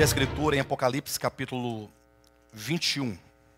a Escritura em Apocalipse capítulo 21.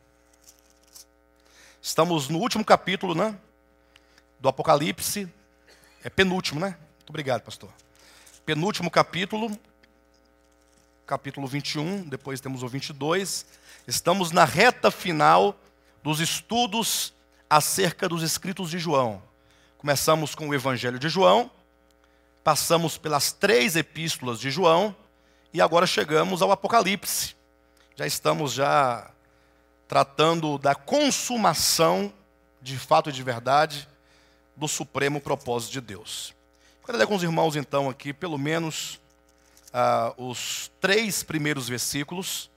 Estamos no último capítulo, né, do Apocalipse. É penúltimo, né? Muito obrigado, pastor. Penúltimo capítulo, capítulo 21, depois temos o 22. Estamos na reta final dos estudos acerca dos escritos de João. Começamos com o Evangelho de João, passamos pelas 3 epístolas de João e agora chegamos ao Apocalipse. Já estamos tratando da consumação, de fato e de verdade, do supremo propósito de Deus. Quero ler com os irmãos então aqui, pelo menos, os 3 primeiros versículos.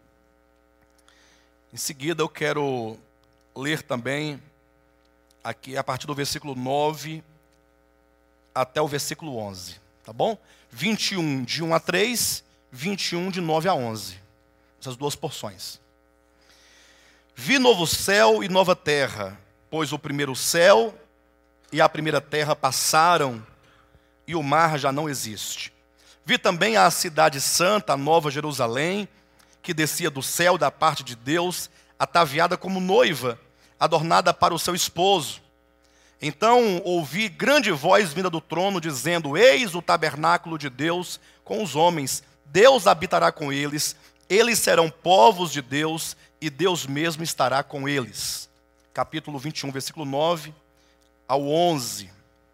Em seguida eu quero ler também aqui a partir do versículo 9 até o versículo 11, tá bom? 21 de 1 a 3, 21 de 9 a 11. Essas 2 porções. Vi novo céu e nova terra, pois o primeiro céu e a primeira terra passaram e o mar já não existe. Vi também a cidade santa, a nova Jerusalém, que descia do céu da parte de Deus, ataviada como noiva, adornada para o seu esposo. Então ouvi grande voz vinda do trono, dizendo: Eis o tabernáculo de Deus com os homens, Deus habitará com eles, eles serão povos de Deus, e Deus mesmo estará com eles. Capítulo 21, versículo 9 ao 11.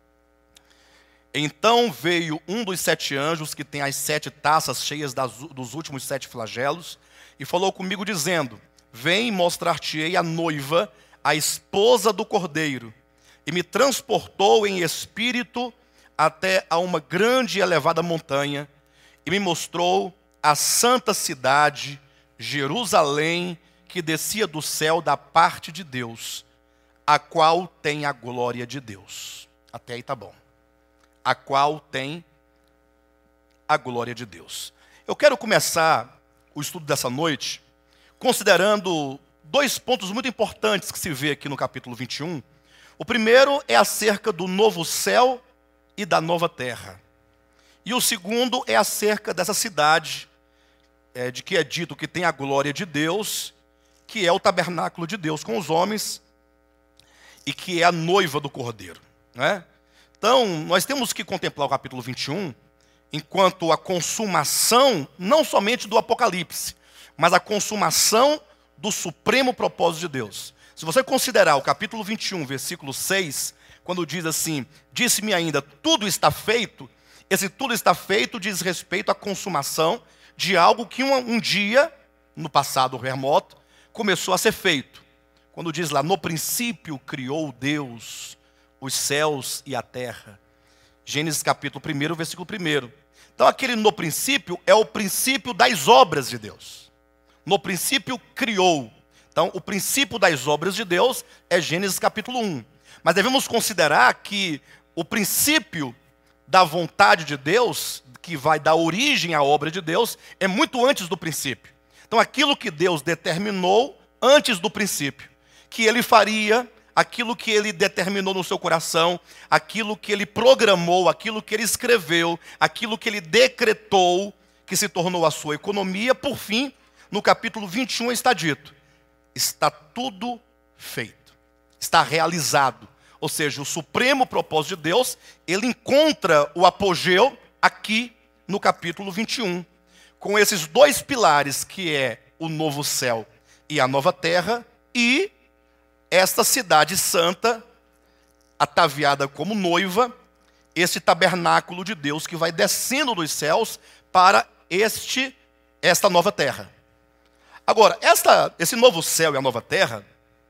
Então veio um dos 7 anjos, que tem as 7 taças cheias dos últimos 7 flagelos, e falou comigo dizendo: Vem mostrar-te-ei a noiva, a esposa do Cordeiro. E me transportou em espírito até a uma grande e elevada montanha, e me mostrou a santa cidade, Jerusalém, que descia do céu da parte de Deus, a qual tem a glória de Deus. Até aí tá bom. A qual tem a glória de Deus. Eu quero começar o estudo dessa noite considerando 2 pontos muito importantes que se vê aqui no capítulo 21. O primeiro é acerca do novo céu e da nova terra. E o segundo é acerca dessa cidade, de que é dito que tem a glória de Deus, que é o tabernáculo de Deus com os homens, e que é a noiva do Cordeiro, né? Então, nós temos que contemplar o capítulo 21 enquanto a consumação, não somente do Apocalipse, mas a consumação do supremo propósito de Deus. Se você considerar o capítulo 21, versículo 6, quando diz assim: Disse-me ainda, tudo está feito, esse tudo está feito diz respeito à consumação de algo que um dia, no passado remoto, começou a ser feito. Quando diz lá: No princípio criou Deus os céus e a terra. Gênesis capítulo 1, versículo 1. Então aquele no princípio é o princípio das obras de Deus. No princípio criou. Então o princípio das obras de Deus é Gênesis capítulo 1. Mas devemos considerar que o princípio da vontade de Deus, que vai dar origem à obra de Deus, é muito antes do princípio. Então aquilo que Deus determinou antes do princípio, que Ele faria, aquilo que Ele determinou no seu coração, aquilo que Ele programou, aquilo que Ele escreveu, aquilo que Ele decretou, que se tornou a sua economia, por fim, no capítulo 21 está dito: está tudo feito, está realizado. Ou seja, o supremo propósito de Deus, Ele encontra o apogeu aqui no capítulo 21, com esses 2 pilares, que é o novo céu e a nova terra, e esta cidade santa, ataviada como noiva, esse tabernáculo de Deus que vai descendo dos céus para esta nova terra. Agora, esse novo céu e a nova terra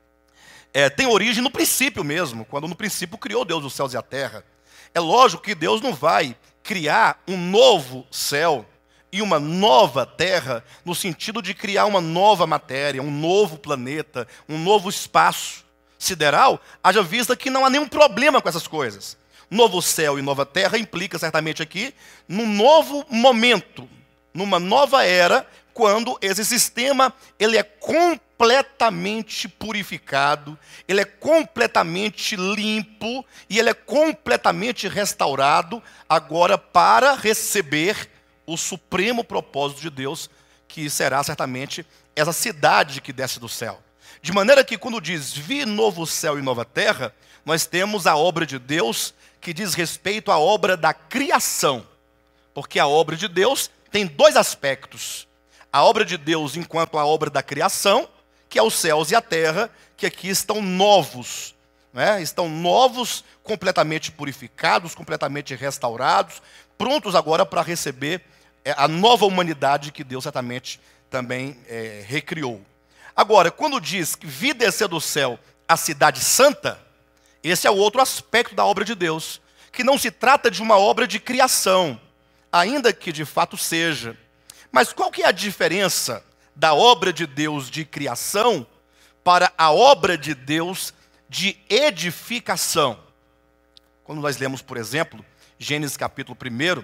tem origem no princípio mesmo, quando no princípio criou Deus os céus e a terra. É lógico que Deus não vai criar um novo céu e uma nova terra no sentido de criar uma nova matéria, um novo planeta, um novo espaço sideral, haja vista que não há nenhum problema com essas coisas. Novo céu e nova terra implica certamente aqui num novo momento, numa nova era, quando esse sistema ele é completamente purificado, ele é completamente limpo e ele é completamente restaurado agora para receber o supremo propósito de Deus, que será certamente essa cidade que desce do céu. De maneira que quando diz, vi novo céu e nova terra, nós temos a obra de Deus que diz respeito à obra da criação. Porque a obra de Deus tem dois aspectos. A obra de Deus enquanto a obra da criação, que é os céus e a terra, que aqui estão novos. Estão novos, completamente purificados, completamente restaurados, prontos agora para receber a nova humanidade que Deus certamente também recriou. Agora, quando diz que vi descer do céu a cidade santa, esse é o outro aspecto da obra de Deus, que não se trata de uma obra de criação, ainda que de fato seja. Mas qual que é a diferença da obra de Deus de criação para a obra de Deus de edificação? Quando nós lemos, por exemplo, Gênesis capítulo 1,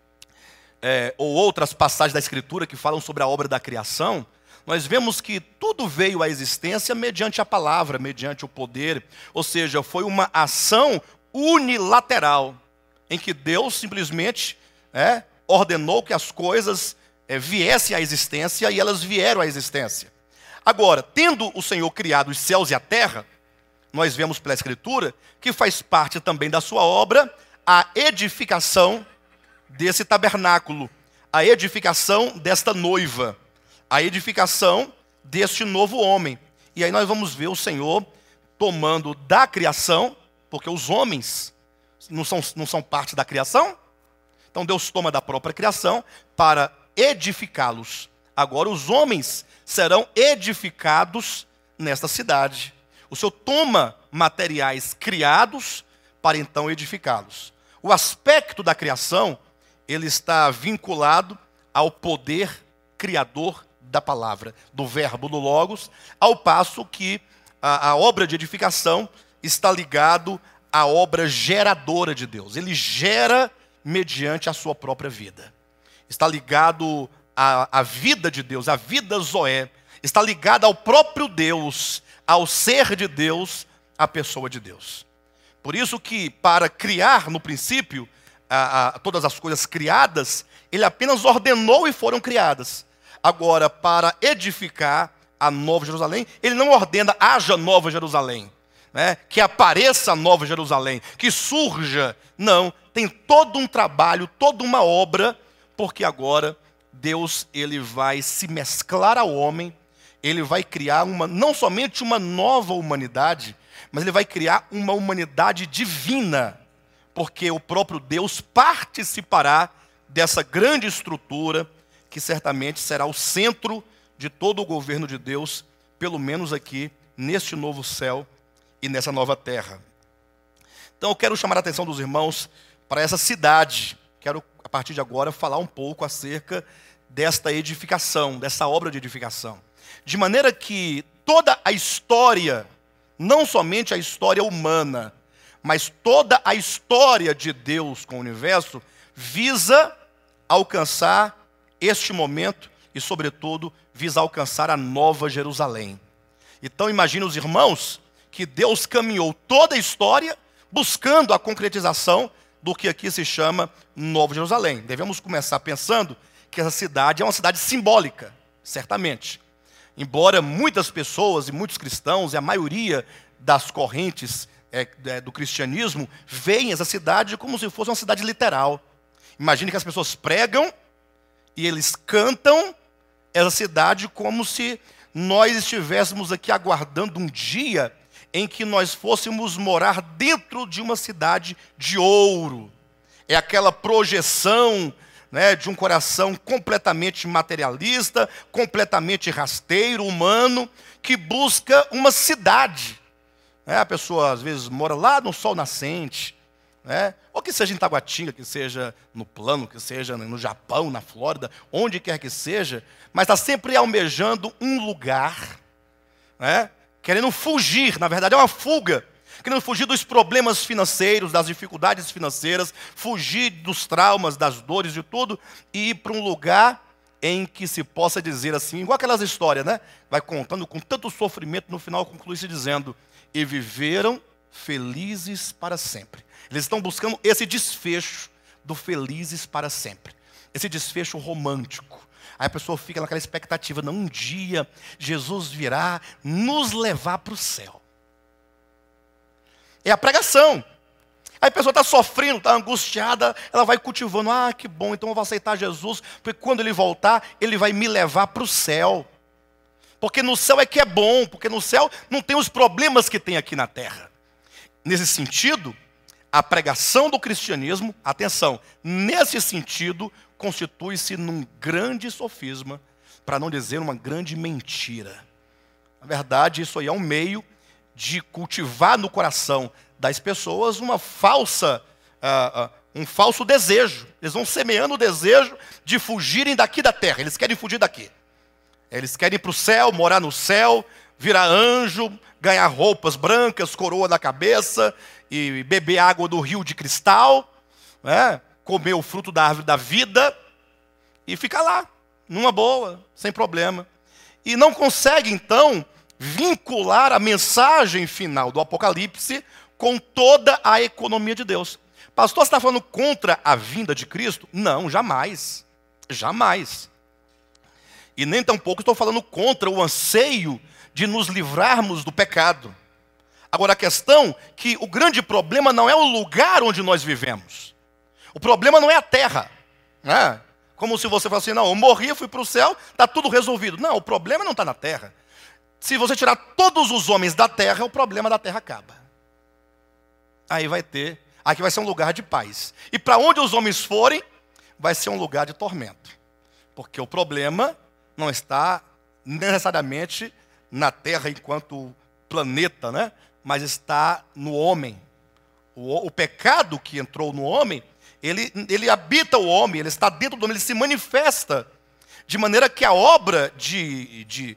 ou outras passagens da Escritura que falam sobre a obra da criação, nós vemos que tudo veio à existência mediante a palavra, mediante o poder. Ou seja, foi uma ação unilateral, em que Deus simplesmente ordenou que as coisas viessem à existência e elas vieram à existência. Agora, tendo o Senhor criado os céus e a terra, nós vemos pela Escritura que faz parte também da sua obra a edificação desse tabernáculo, a edificação desta noiva, a edificação deste novo homem. E aí nós vamos ver o Senhor tomando da criação, porque os homens não são parte da criação. Então Deus toma da própria criação para edificá-los. Agora os homens serão edificados nesta cidade. O Senhor toma materiais criados para então edificá-los. O aspecto da criação, ele está vinculado ao poder criador da palavra, do verbo, do logos, ao passo que a obra de edificação está ligado à obra geradora de Deus. Ele gera mediante a sua própria vida. Está ligado à vida de Deus, à vida Zoé. Está ligado ao próprio Deus, ao ser de Deus, à pessoa de Deus. Por isso que para criar no princípio todas as coisas criadas, ele apenas ordenou e foram criadas. Agora, para edificar a Nova Jerusalém, ele não ordena, haja Nova Jerusalém, que apareça a Nova Jerusalém, que surja. Não, tem todo um trabalho, toda uma obra, porque agora Deus ele vai se mesclar ao homem, ele vai criar não somente uma nova humanidade, mas ele vai criar uma humanidade divina, porque o próprio Deus participará dessa grande estrutura, que certamente será o centro de todo o governo de Deus, pelo menos aqui, neste novo céu e nessa nova terra. Então eu quero chamar a atenção dos irmãos para essa cidade. Quero, a partir de agora, falar um pouco acerca desta edificação, dessa obra de edificação. De maneira que toda a história, não somente a história humana, mas toda a história de Deus com o universo, visa alcançar este momento e, sobretudo, visa alcançar a Nova Jerusalém. Então, imagine os irmãos que Deus caminhou toda a história buscando a concretização do que aqui se chama Nova Jerusalém. Devemos começar pensando que essa cidade é uma cidade simbólica, certamente. Embora muitas pessoas e muitos cristãos, e a maioria das correntes do cristianismo, veem essa cidade como se fosse uma cidade literal. Imagine que as pessoas pregam e eles cantam essa cidade como se nós estivéssemos aqui aguardando um dia em que nós fôssemos morar dentro de uma cidade de ouro. É aquela projeção, de um coração completamente materialista, completamente rasteiro, humano, que busca uma cidade. A pessoa às vezes mora lá no sol nascente, ou que seja em Taguatinga, que seja no Plano, que seja no Japão, na Flórida, onde quer que seja, mas está sempre almejando um lugar, querendo fugir, na verdade é uma fuga, querendo fugir dos problemas financeiros, das dificuldades financeiras, fugir dos traumas, das dores, de tudo, e ir para um lugar em que se possa dizer assim, igual aquelas histórias, vai contando com tanto sofrimento, no final conclui se dizendo, e viveram felizes para sempre. Eles estão buscando esse desfecho do felizes para sempre. Esse desfecho romântico. Aí a pessoa fica naquela expectativa, não, um dia Jesus virá nos levar para o céu. É a pregação. Aí a pessoa está sofrendo, está angustiada, ela vai cultivando, que bom, então eu vou aceitar Jesus, porque quando Ele voltar, Ele vai me levar para o céu. Porque no céu é que é bom, porque no céu não tem os problemas que tem aqui na terra. Nesse sentido, a pregação do cristianismo, atenção, nesse sentido, constitui-se num grande sofisma, para não dizer uma grande mentira. Na verdade, isso aí é um meio de cultivar no coração das pessoas um falso desejo. Eles vão semeando o desejo de fugirem daqui da terra. Eles querem fugir daqui. Eles querem ir para o céu, morar no céu, virar anjo, ganhar roupas brancas, coroa na cabeça, e beber água do rio de cristal, né? Comer o fruto da árvore da vida, e ficar lá, numa boa, sem problema. E não consegue, então, vincular a mensagem final do Apocalipse com toda a economia de Deus. Pastor, você está falando contra a vinda de Cristo? Não, jamais. Jamais. E nem tampouco estou falando contra o anseio de nos livrarmos do pecado. Agora a questão é que o grande problema não é o lugar onde nós vivemos. O problema não é a terra. Né? Como se você falasse assim, não, eu morri, fui para o céu, está tudo resolvido. Não, o problema não está na terra. Se você tirar todos os homens da terra, o problema da terra acaba. Aí aqui vai ser um lugar de paz. E para onde os homens forem, vai ser um lugar de tormento. Porque o problema não está necessariamente na terra enquanto planeta, né? Mas está no homem. O pecado que entrou no homem, ele habita o homem, ele está dentro do homem, ele se manifesta. De maneira que a obra de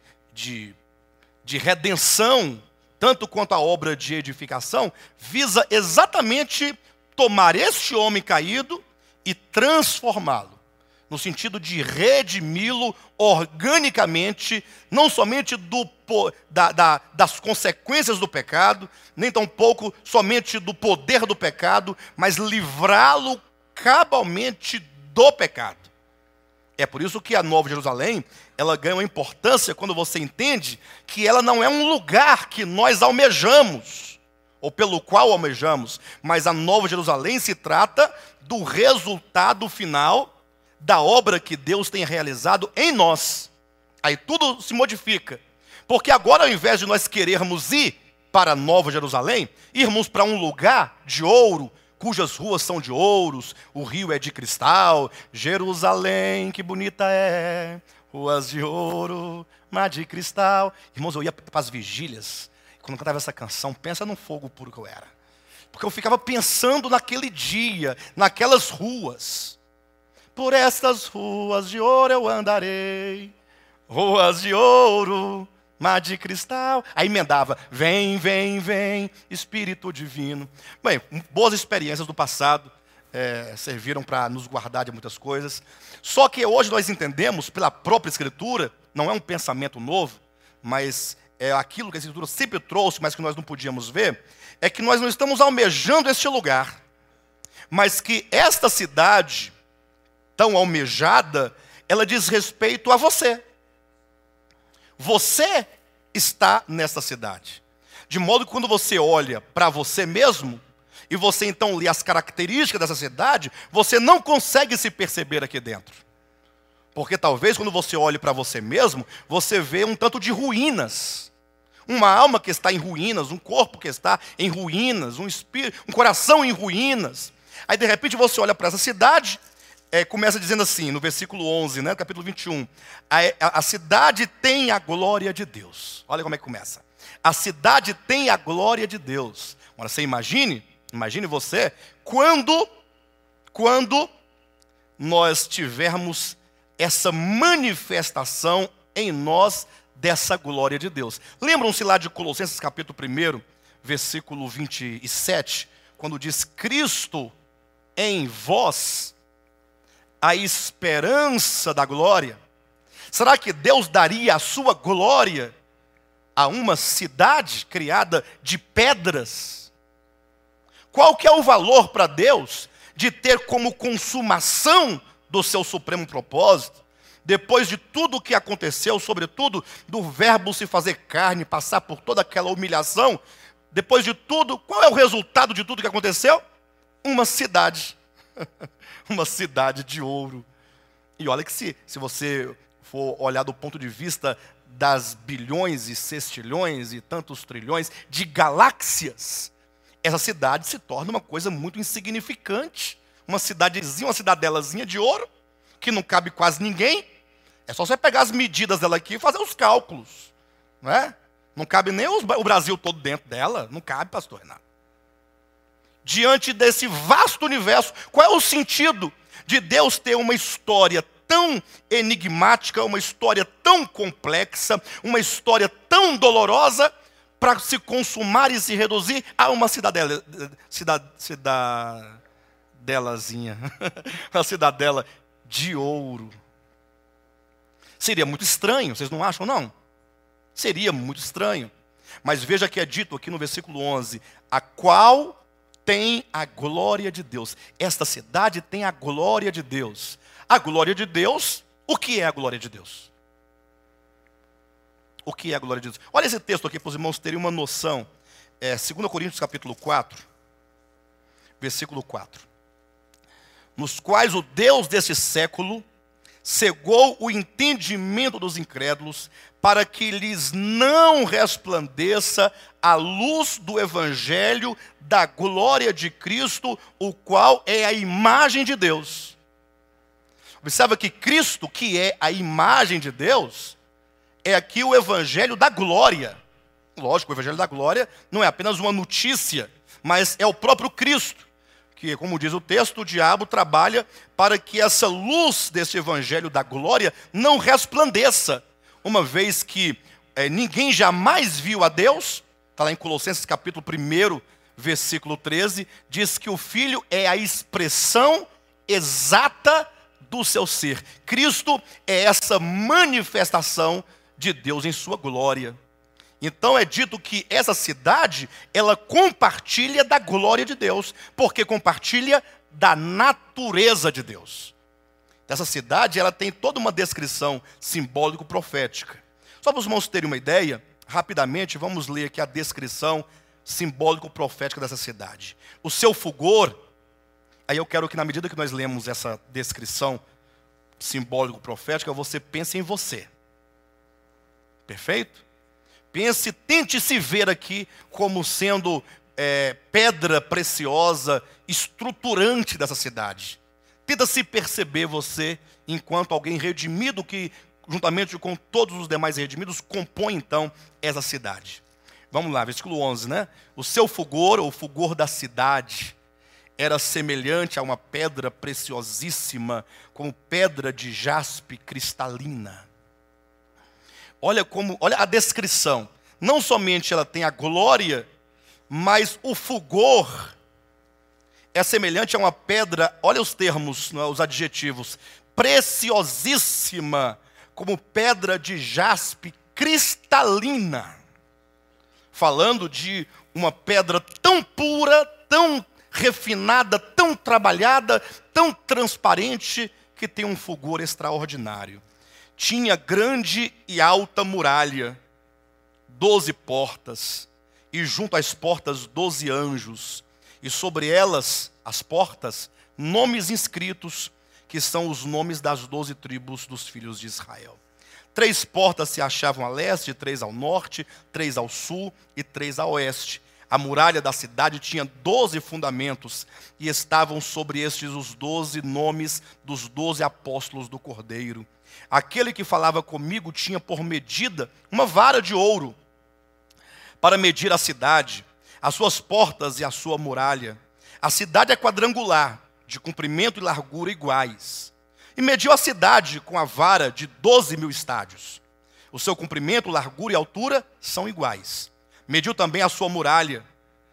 redenção, tanto quanto a obra de edificação, visa exatamente tomar este homem caído e transformá-lo, no sentido de redimi-lo organicamente, não somente das consequências do pecado, nem tampouco somente do poder do pecado, mas livrá-lo cabalmente do pecado. É por isso que a Nova Jerusalém, ela ganha uma importância quando você entende que ela não é um lugar que nós almejamos, ou pelo qual almejamos, mas a Nova Jerusalém se trata do resultado final da obra que Deus tem realizado em nós. Aí tudo se modifica, porque agora ao invés de nós querermos ir para a Nova Jerusalém, irmos para um lugar de ouro, cujas ruas são de ouros, o rio é de cristal. Jerusalém, que bonita é, ruas de ouro, mar de cristal. Irmãos, eu ia para as vigílias, quando eu cantava essa canção, pensa num fogo puro que eu era. Porque eu ficava pensando naquele dia, naquelas ruas. Por estas ruas de ouro eu andarei, ruas de ouro, mar de cristal. Aí emendava, vem, vem, vem, Espírito Divino. Bem, boas experiências do passado serviram para nos guardar de muitas coisas. Só que hoje nós entendemos, pela própria Escritura, não é um pensamento novo, mas é aquilo que a Escritura sempre trouxe, mas que nós não podíamos ver, é que nós não estamos almejando este lugar, mas que esta cidade tão almejada, ela diz respeito a você. Você está nessa cidade. De modo que quando você olha para você mesmo, e você então lê as características dessa cidade, você não consegue se perceber aqui dentro. Porque talvez quando você olhe para você mesmo, você vê um tanto de ruínas. Uma alma que está em ruínas, um corpo que está em ruínas, um espírito, um coração em ruínas. Aí de repente você olha para essa cidade, começa dizendo assim, no versículo 11, né, capítulo 21. A cidade tem a glória de Deus. Olha como é que começa. A cidade tem a glória de Deus. Agora você imagine você, quando nós tivermos essa manifestação em nós dessa glória de Deus. Lembram-se lá de Colossenses capítulo 1, versículo 27, quando diz, Cristo em vós, a esperança da glória. Será que Deus daria a sua glória a uma cidade criada de pedras? Qual que é o valor para Deus de ter como consumação do seu supremo propósito, Depois de tudo o que aconteceu, sobretudo do verbo se fazer carne, passar por toda aquela humilhação, depois de tudo, qual é o resultado de tudo que aconteceu? Uma cidade. Uma cidade de ouro. E olha que se você for olhar do ponto de vista das bilhões e sextilhões e tantos trilhões de galáxias, essa cidade se torna uma coisa muito insignificante. Uma cidadezinha, uma cidadelazinha de ouro, que não cabe quase ninguém. É só você pegar as medidas dela aqui e fazer os cálculos. Não é? Não cabe nem o Brasil todo dentro dela. Não cabe, pastor Renato. Diante desse vasto universo, qual é o sentido de Deus ter uma história tão enigmática, uma história tão complexa, uma história tão dolorosa, para se consumar e se reduzir a uma cidadelazinha, uma cidadela de ouro? Seria muito estranho, vocês não acham, não? Seria muito estranho. Mas veja que é dito aqui no versículo 11, a qual tem a glória de Deus. Esta cidade tem a glória de Deus. A glória de Deus, o que é a glória de Deus? O que é a glória de Deus? Olha esse texto aqui para os irmãos terem uma noção. 2 Coríntios capítulo 4, versículo 4. Nos quais o Deus desse século cegou o entendimento dos incrédulos, para que lhes não resplandeça a luz do evangelho da glória de Cristo, o qual é a imagem de Deus. Observa que Cristo, que é a imagem de Deus, é aqui o evangelho da glória. Lógico, o evangelho da glória não é apenas uma notícia, mas é o próprio Cristo, que, como diz o texto, o diabo trabalha para que essa luz desse evangelho da glória não resplandeça, uma vez que ninguém jamais viu a Deus. Está lá em Colossenses capítulo 1, versículo 13, diz que o Filho é a expressão exata do seu ser. Cristo é essa manifestação de Deus em sua glória. Então é dito que essa cidade, ela compartilha da glória de Deus, porque compartilha da natureza de Deus. Essa cidade, ela tem toda uma descrição simbólico-profética. Só para os irmãos terem uma ideia, rapidamente, vamos ler aqui a descrição simbólico-profética dessa cidade. O seu fulgor, aí eu quero que na medida que nós lemos essa descrição simbólico-profética, você pense em você. Perfeito? Pense, tente se ver aqui como sendo pedra preciosa, estruturante dessa cidade. Tenta se perceber você enquanto alguém redimido que, juntamente com todos os demais redimidos, compõe então essa cidade. Vamos lá, versículo 11, né? O seu fulgor, ou fulgor da cidade, era semelhante a uma pedra preciosíssima, como pedra de jaspe cristalina. Olha a descrição. Não somente ela tem a glória, mas o fulgor é semelhante a uma pedra, olha os termos, os adjetivos, preciosíssima, como pedra de jaspe cristalina. Falando de uma pedra tão pura, tão refinada, tão trabalhada, tão transparente, que tem um fulgor extraordinário. Tinha grande e alta muralha, 12 portas, e junto às portas 12 anjos, e sobre elas, as portas, nomes inscritos, que são os nomes das 12 tribos dos filhos de Israel. 3 portas se achavam a leste, 3 ao norte, 3 ao sul e 3 a oeste. A muralha da cidade tinha 12 fundamentos, e estavam sobre estes os 12 nomes dos 12 apóstolos do Cordeiro. Aquele que falava comigo tinha por medida uma vara de ouro, para medir a cidade, as suas portas e a sua muralha. A cidade é quadrangular, de comprimento e largura iguais. E mediu a cidade com a vara de 12.000 estádios. O seu comprimento, largura e altura são iguais. Mediu também a sua muralha,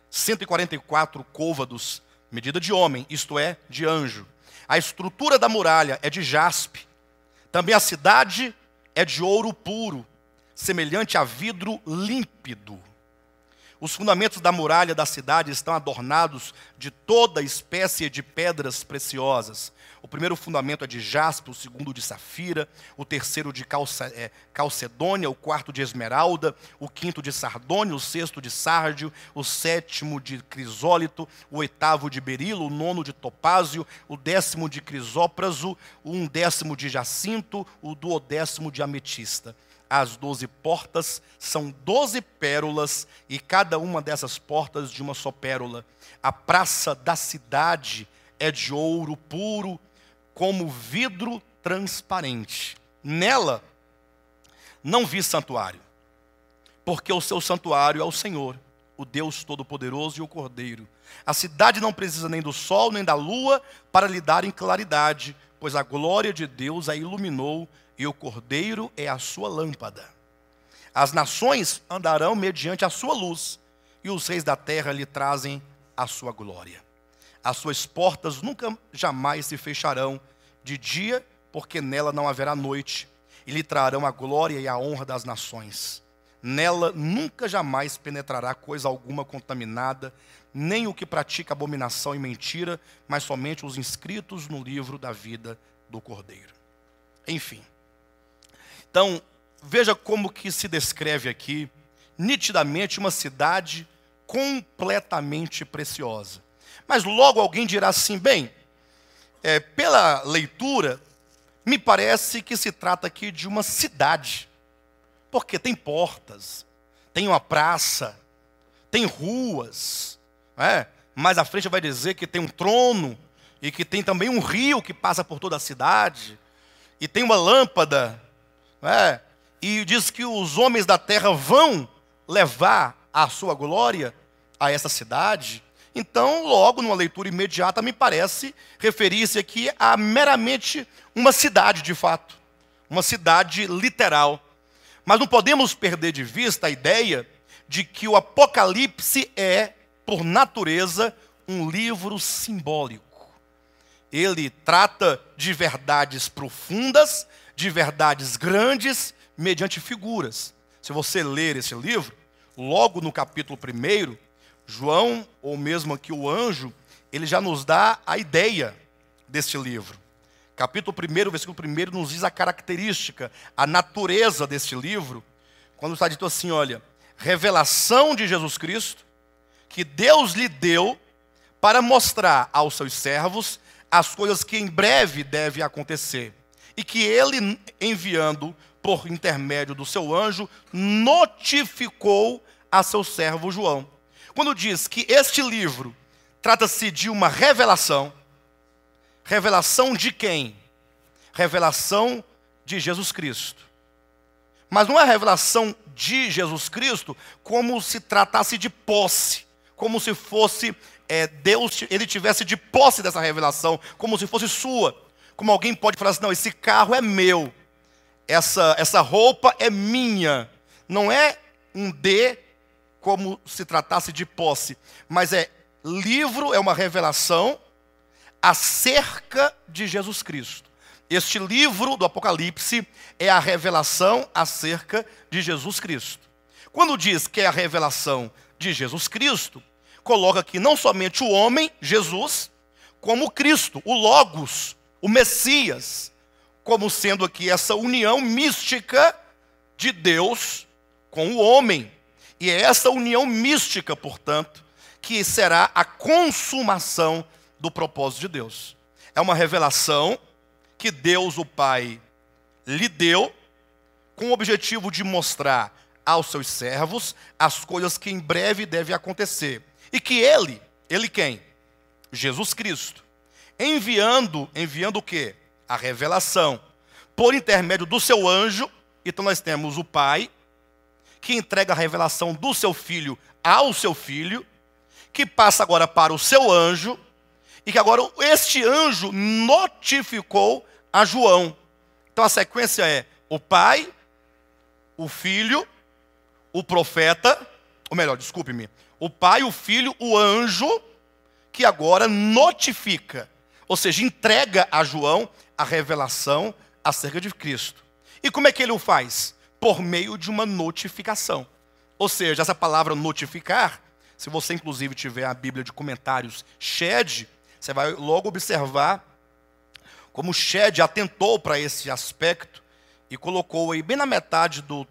144 côvados, medida de homem, isto é, de anjo. A estrutura da muralha é de jaspe. Também a cidade é de ouro puro, semelhante a vidro límpido. Os fundamentos da muralha da cidade estão adornados de toda espécie de pedras preciosas. O primeiro fundamento é de jaspe, o segundo de safira, o terceiro de calcedônia, o quarto de esmeralda, o quinto de sardônio, o sexto de sárdio, o sétimo de crisólito, o oitavo de berilo, o nono de topázio, o 10º de crisópraso, o 11º de jacinto, o 12º de ametista. As 12 portas são 12 pérolas, e cada uma dessas portas de uma só pérola. A praça da cidade é de ouro puro, como vidro transparente. Nela não vi santuário, porque o seu santuário é o Senhor, o Deus Todo-Poderoso e o Cordeiro. A cidade não precisa nem do sol nem da lua para lhe darem claridade, pois a glória de Deus a iluminou, e o Cordeiro é a sua lâmpada. As nações andarão mediante a sua luz, e os reis da terra lhe trazem a sua glória. As suas portas nunca jamais se fecharão de dia, porque nela não haverá noite, e lhe trarão a glória e a honra das nações. Nela nunca jamais penetrará coisa alguma contaminada, nem o que pratica abominação e mentira, mas somente os inscritos no livro da vida do Cordeiro. Enfim. Então, veja como que se descreve aqui, nitidamente, uma cidade completamente preciosa. Mas logo alguém dirá assim, bem, pela leitura, me parece que se trata aqui de uma cidade. Porque tem portas, tem uma praça, tem ruas. Mais à frente vai dizer que tem um trono, e que tem também um rio que passa por toda a cidade. E tem uma lâmpada. E diz que os homens da terra vão levar a sua glória a essa cidade. Então, logo, numa leitura imediata, me parece referir-se aqui a meramente uma cidade, de fato. Uma cidade literal. Mas não podemos perder de vista a ideia de que o Apocalipse é, por natureza, um livro simbólico. Ele trata de verdades profundas, de verdades grandes, mediante figuras. Se você ler esse livro, logo no capítulo 1, João, ou mesmo aqui o anjo, ele já nos dá a ideia deste livro. Capítulo 1, versículo 1, nos diz a característica, a natureza deste livro, quando está dito assim, olha, revelação de Jesus Cristo, que Deus lhe deu para mostrar aos seus servos as coisas que em breve devem acontecer. E que ele, enviando por intermédio do seu anjo, notificou a seu servo João. Quando diz que este livro trata-se de uma revelação, revelação de quem? Revelação de Jesus Cristo. Mas não é a revelação de Jesus Cristo como se tratasse de posse, como se fosse Deus, ele tivesse de posse dessa revelação, como se fosse sua. Como alguém pode falar assim, não, esse carro é meu, essa roupa é minha. Não é um como se tratasse de posse, mas livro é uma revelação acerca de Jesus Cristo. Este livro do Apocalipse é a revelação acerca de Jesus Cristo. Quando diz que é a revelação de Jesus Cristo, coloca aqui não somente o homem, Jesus, como o Cristo, o Logos, o Messias, como sendo aqui essa união mística de Deus com o homem. E é essa união mística, portanto, que será a consumação do propósito de Deus. É uma revelação que Deus, o Pai, lhe deu com o objetivo de mostrar aos seus servos as coisas que em breve devem acontecer. E que ele quem? Jesus Cristo. Enviando o quê? A revelação. Por intermédio do seu anjo. Então nós temos o Pai, que entrega a revelação do seu Filho ao seu Filho, que passa agora para o seu anjo, e que agora este anjo notificou a João. Então a sequência é o Pai, o Filho, o profeta, ou melhor, desculpe-me, o Pai, o Filho, o anjo, que agora notifica, ou seja, entrega a João a revelação acerca de Cristo. E como é que ele o faz? Por meio de uma notificação. Ou seja, essa palavra notificar, se você inclusive tiver a Bíblia de comentários Shed, você vai logo observar como Shed atentou para esse aspecto e colocou aí bem na metade do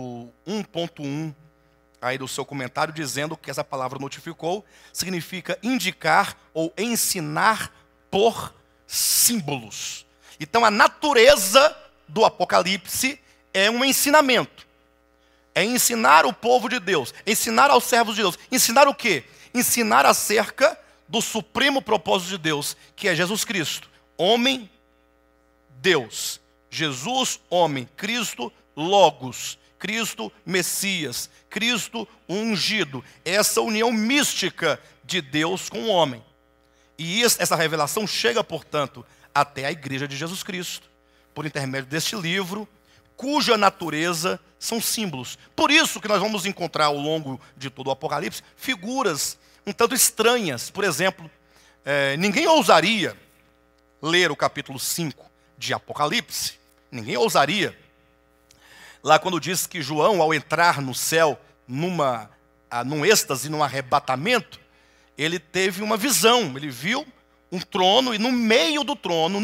1.1 aí do seu comentário, dizendo que essa palavra notificou significa indicar ou ensinar por símbolos. Então a natureza do Apocalipse é um ensinamento. É ensinar o povo de Deus, ensinar aos servos de Deus. Ensinar o quê? Ensinar acerca do supremo propósito de Deus, que é Jesus Cristo. Homem, Deus. Jesus, homem. Cristo, Logos. Cristo, Messias. Cristo, ungido. Essa união mística de Deus com o homem. E essa revelação chega, portanto, até a igreja de Jesus Cristo, por intermédio deste livro, cuja natureza são símbolos. Por isso que nós vamos encontrar ao longo de todo o Apocalipse figuras um tanto estranhas. Por exemplo, ninguém ousaria ler o capítulo 5 de Apocalipse. Ninguém ousaria. Lá quando diz que João, ao entrar no céu, num êxtase, num arrebatamento, ele teve uma visão. Ele viu um trono e no meio do trono,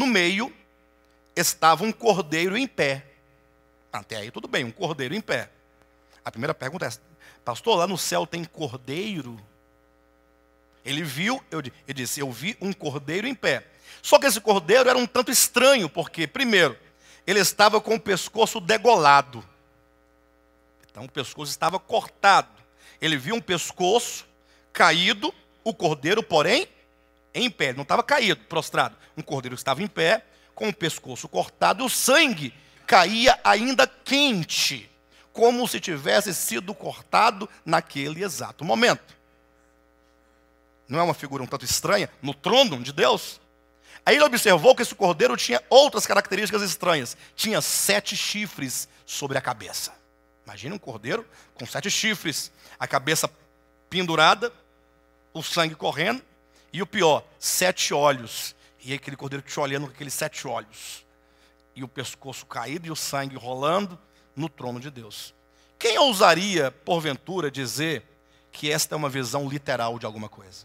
estava um cordeiro em pé. Até aí tudo bem, um cordeiro em pé. A primeira pergunta é, pastor, lá no céu tem cordeiro? Ele viu, ele disse, eu vi um cordeiro em pé. Só que esse cordeiro era um tanto estranho, porque, primeiro, ele estava com o pescoço degolado. Então o pescoço estava cortado. Ele viu um pescoço caído, o cordeiro, porém, em pé. Ele não estava caído, prostrado. Um cordeiro estava em pé, com o pescoço cortado, e o sangue caía ainda quente, como se tivesse sido cortado naquele exato momento. Não é uma figura um tanto estranha? No trono de Deus? Aí ele observou que esse cordeiro tinha outras características estranhas. Tinha 7 chifres sobre a cabeça. Imagina um cordeiro com 7 chifres, a cabeça pendurada, o sangue correndo, e o pior, 7 olhos. E aquele cordeiro te olhando com aqueles 7 olhos. E o pescoço caído e o sangue rolando no trono de Deus. Quem ousaria, porventura, dizer que esta é uma visão literal de alguma coisa?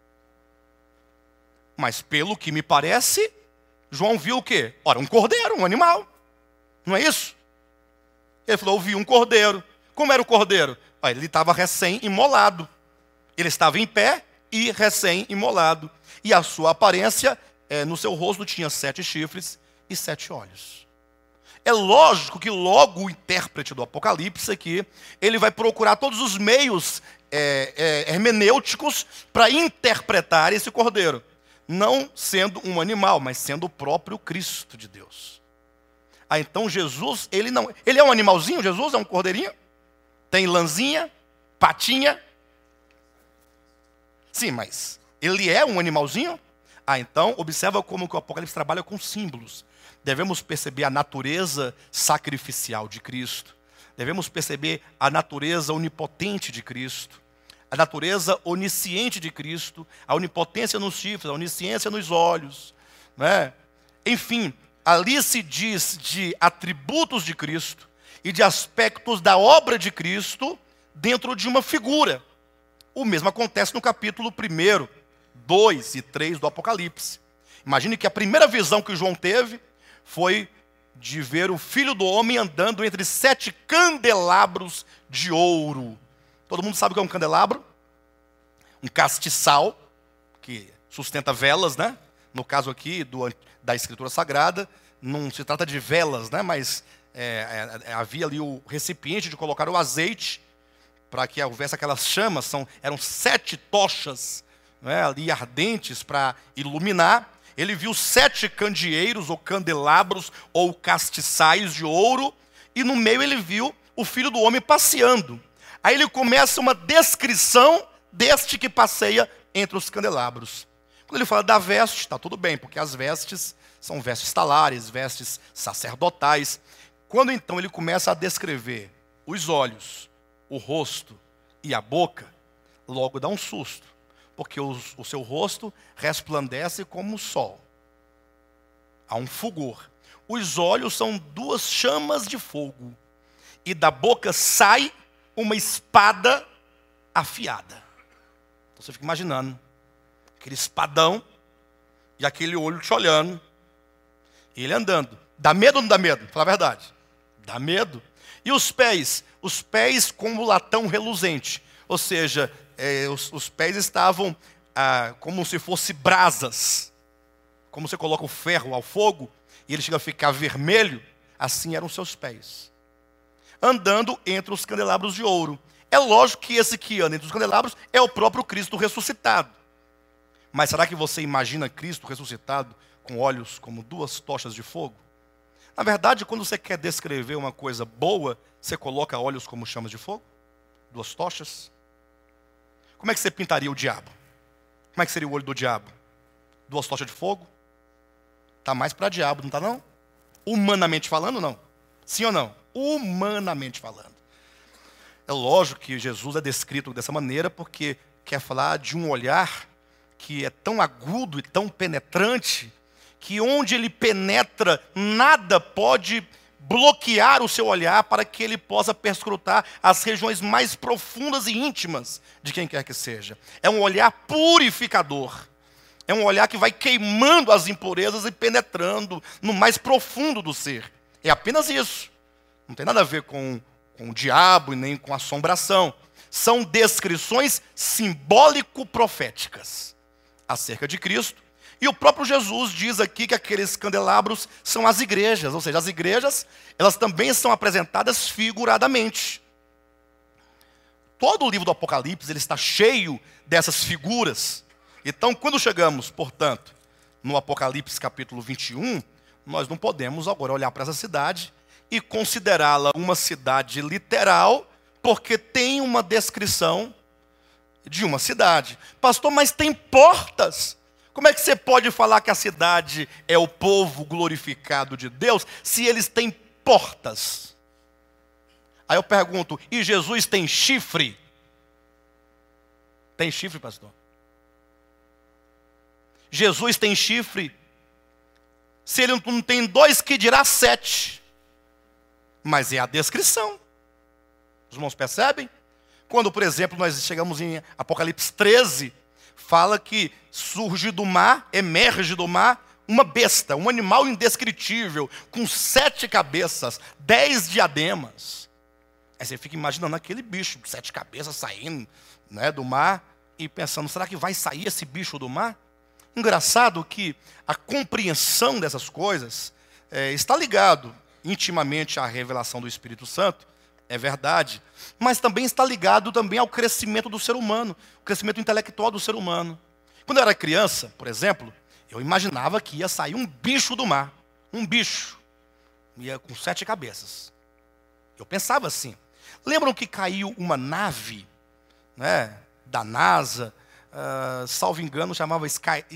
Mas pelo que me parece, João viu o quê? Ora, um cordeiro, um animal. Não é isso? Ele falou, eu vi um cordeiro. Como era o cordeiro? Ele estava recém-imolado. Ele estava em pé e recém-imolado. E a sua aparência, no seu rosto, tinha 7 chifres e 7 olhos. É lógico que logo o intérprete do Apocalipse aqui, ele vai procurar todos os meios hermenêuticos para interpretar esse cordeiro. Não sendo um animal, mas sendo o próprio Cristo de Deus. Então Jesus, ele é um animalzinho, Jesus é um cordeirinho? Tem lãzinha, patinha? Sim, mas ele é um animalzinho? Então observa como que o Apocalipse trabalha com símbolos. Devemos perceber a natureza sacrificial de Cristo. Devemos perceber a natureza onipotente de Cristo. A natureza onisciente de Cristo. A onipotência nos chifres, a onisciência nos olhos. Né? Enfim, ali se diz de atributos de Cristo e de aspectos da obra de Cristo dentro de uma figura. O mesmo acontece no capítulo 1, 2 e 3 do Apocalipse. Imagine que a primeira visão que João teve foi de ver o Filho do Homem andando entre 7 candelabros de ouro. Todo mundo sabe o que é um candelabro? Um castiçal, que sustenta velas, né? No caso aqui da Escritura Sagrada, não se trata de velas, né? Mas havia ali o recipiente de colocar o azeite, para que houvesse aquelas chamas, eram 7 tochas, né, ali ardentes para iluminar. Ele viu 7 candeeiros, ou candelabros, ou castiçais de ouro, e no meio ele viu o Filho do Homem passeando. Aí ele começa uma descrição deste que passeia entre os candelabros. Quando ele fala da veste, está tudo bem, porque as vestes são vestes talares, vestes sacerdotais. Quando então ele começa a descrever os olhos, o rosto e a boca, logo dá um susto, porque o seu rosto resplandece como o sol. Há um fulgor. Os olhos são 2 chamas de fogo, e da boca sai uma espada afiada. Então você fica imaginando aquele espadão e aquele olho te olhando, e ele andando. Dá medo ou não dá medo? Fala a verdade. Dá medo. E os pés? Os pés como latão reluzente. Ou seja, os pés estavam como se fosse brasas. Como você coloca o ferro ao fogo e ele chega a ficar vermelho, assim eram seus pés. Andando entre os candelabros de ouro. É lógico que esse que anda entre os candelabros é o próprio Cristo ressuscitado. Mas será que você imagina Cristo ressuscitado com olhos como duas tochas de fogo? Na verdade, quando você quer descrever uma coisa boa, você coloca olhos como chamas de fogo? Duas tochas? Como é que você pintaria o diabo? Como é que seria o olho do diabo? Duas tochas de fogo? Está mais para diabo, não está não? Humanamente falando, não. Sim ou não? Humanamente falando. É lógico que Jesus é descrito dessa maneira porque quer falar de um olhar que é tão agudo e tão penetrante que onde ele penetra, nada pode bloquear o seu olhar para que ele possa perscrutar as regiões mais profundas e íntimas de quem quer que seja. É um olhar purificador. É um olhar que vai queimando as impurezas e penetrando no mais profundo do ser. É apenas isso. Não tem nada a ver com o diabo e nem com assombração. São descrições simbólico-proféticas acerca de Cristo. E o próprio Jesus diz aqui que aqueles candelabros são as igrejas. Ou seja, as igrejas, elas também são apresentadas figuradamente. Todo o livro do Apocalipse, ele está cheio dessas figuras. Então, quando chegamos, portanto, no Apocalipse capítulo 21, nós não podemos agora olhar para essa cidade e considerá-la uma cidade literal, porque tem uma descrição de uma cidade. Pastor, mas tem portas. Como é que você pode falar que a cidade é o povo glorificado de Deus, se eles têm portas? Aí eu pergunto, e Jesus tem chifre? Tem chifre, pastor? Jesus tem chifre? Se ele não tem dois, que dirá 7? Mas é a descrição. Os irmãos percebem? Quando, por exemplo, nós chegamos em Apocalipse 13, fala que surge do mar, emerge do mar, uma besta, um animal indescritível, com 7 cabeças, 10 diademas. Aí você fica imaginando aquele bicho, 7 cabeças saindo, né, do mar, e pensando, será que vai sair esse bicho do mar? Engraçado que a compreensão dessas coisas está ligado intimamente à revelação do Espírito Santo, é verdade, mas também está ligado também ao crescimento do ser humano, o crescimento intelectual do ser humano. Quando eu era criança, por exemplo, eu imaginava que ia sair um bicho do mar, um bicho, ia com 7 cabeças. Eu pensava assim. Lembram que caiu uma nave, né, da NASA, salvo engano, chamava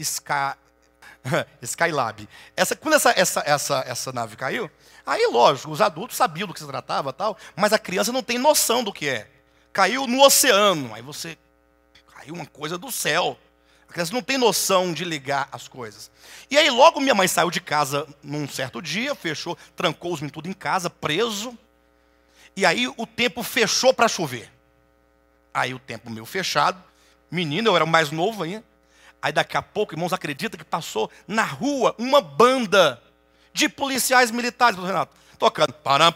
Skylab. Quando essa nave caiu, aí lógico, os adultos sabiam do que se tratava, tal, mas a criança não tem noção do que é. Caiu no oceano, aí caiu uma coisa do céu. A criança não tem noção de ligar as coisas. E aí logo minha mãe saiu de casa num certo dia, fechou, trancou os meninos tudo em casa, preso. E aí o tempo fechou para chover. Aí o tempo meio fechado, menino, eu era o mais novo ainda. Aí daqui a pouco, irmãos, acredita que passou na rua uma banda de policiais militares, Renato, tocando.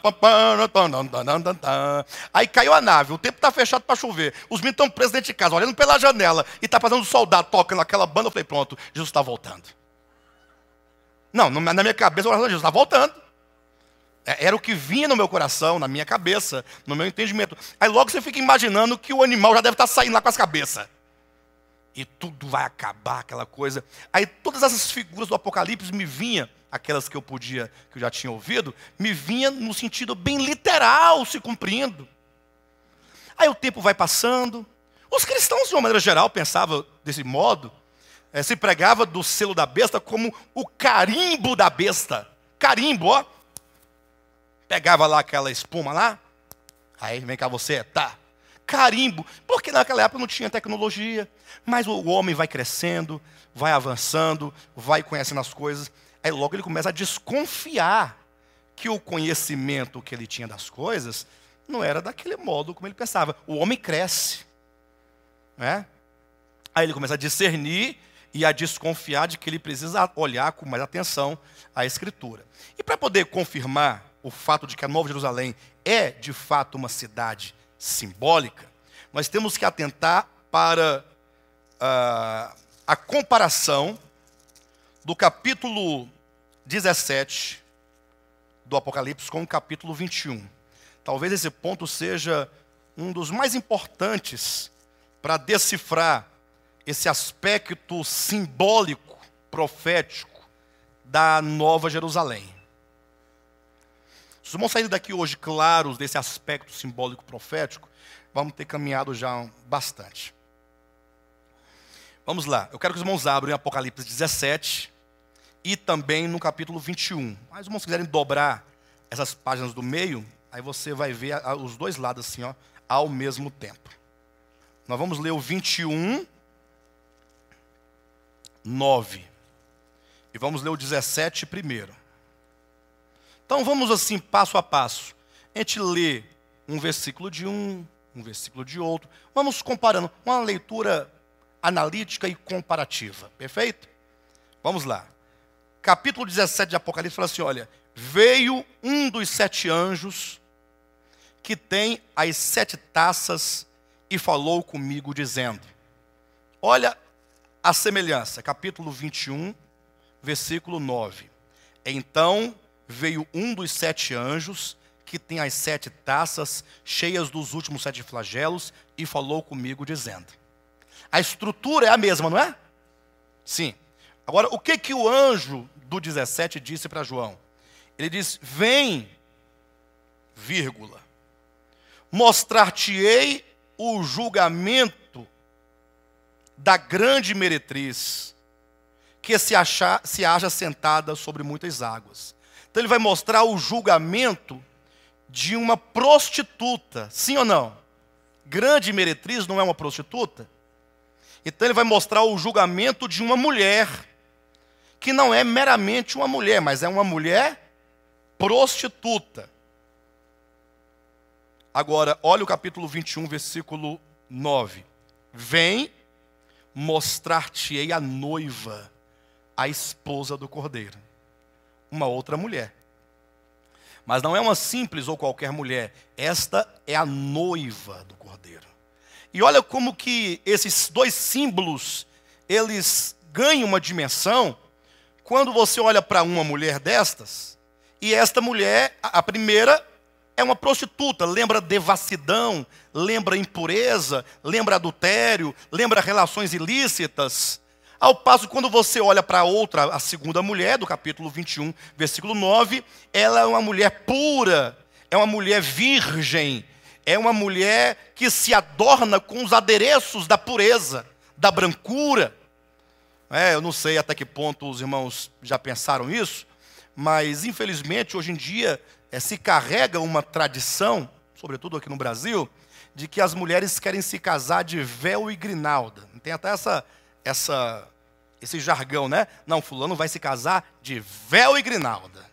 Aí caiu a nave, o tempo está fechado para chover. Os meninos estão presos dentro de casa, olhando pela janela, e está fazendo um soldado tocando aquela banda. Eu falei, pronto, Jesus está voltando. Não, na minha cabeça, Jesus está voltando. Era o que vinha no meu coração, na minha cabeça, no meu entendimento. Aí logo você fica imaginando que o animal já deve estar saindo lá com as cabeças. E tudo vai acabar, aquela coisa. Aí todas essas figuras do Apocalipse me vinham, aquelas que eu já tinha ouvido, me vinha no sentido bem literal se cumprindo. Aí o tempo vai passando. Os cristãos, de uma maneira geral, pensavam desse modo, se pregava do selo da besta como o carimbo da besta. Carimbo, ó. Pegava lá aquela espuma lá, aí vem cá você, tá. Carimbo, porque naquela época não tinha tecnologia, mas o homem vai crescendo, vai avançando, vai conhecendo as coisas, aí logo ele começa a desconfiar que o conhecimento que ele tinha das coisas não era daquele modo como ele pensava. O homem cresce, né? Aí ele começa a discernir e a desconfiar de que ele precisa olhar com mais atenção a Escritura. E para poder confirmar o fato de que a Nova Jerusalém é, de fato, uma cidade simbólica, nós temos que atentar para a comparação do capítulo 17 do Apocalipse com o capítulo 21. Talvez esse ponto seja um dos mais importantes para decifrar esse aspecto simbólico, profético da Nova Jerusalém. Se vamos sair daqui hoje claros desse aspecto simbólico profético, vamos ter caminhado já bastante. Vamos lá, eu quero que os irmãos abram em Apocalipse 17 e também no capítulo 21. Mas os irmãos quiserem dobrar essas páginas do meio, aí você vai ver os dois lados assim, ó, ao mesmo tempo. Nós vamos ler o 21, 9. E vamos ler o 17 primeiro. Então vamos assim, passo a passo. A gente lê um versículo de um versículo de outro. Vamos comparando, uma leitura analítica e comparativa. Perfeito? Vamos lá. Capítulo 17 de Apocalipse fala assim, olha, veio um dos 7 anjos que tem as 7 taças e falou comigo dizendo, olha a semelhança, capítulo 21, versículo 9. Então veio um dos 7 anjos que tem as 7 taças cheias dos últimos 7 flagelos e falou comigo dizendo. A estrutura é a mesma, não é? Sim. Agora, o que o anjo do 17 disse para João? Ele diz, vem, vírgula, mostrar-te-ei o julgamento da grande meretriz, que se acha sentada sobre muitas águas. Então ele vai mostrar o julgamento de uma prostituta, sim ou não? Grande meretriz não é uma prostituta? Então ele vai mostrar o julgamento de uma mulher, que não é meramente uma mulher, mas é uma mulher prostituta. Agora, olha o capítulo 21, versículo 9. Vem, mostrar-te-ei a noiva, a esposa do Cordeiro. Uma outra mulher. Mas não é uma simples ou qualquer mulher. Esta é a noiva do Cordeiro. E olha como que esses dois símbolos, eles ganham uma dimensão quando você olha para uma mulher destas, e esta mulher, a primeira, é uma prostituta, lembra devassidão, lembra impureza, lembra adultério, lembra relações ilícitas. Ao passo que quando você olha para a outra, a segunda mulher, do capítulo 21, versículo 9, ela é uma mulher pura, é uma mulher virgem, é uma mulher que se adorna com os adereços da pureza, da brancura. Eu não sei até que ponto os irmãos já pensaram isso, mas infelizmente hoje em dia se carrega uma tradição, sobretudo aqui no Brasil, de que as mulheres querem se casar de véu e grinalda. Tem até esse jargão, né? Não, fulano vai se casar de véu e grinalda.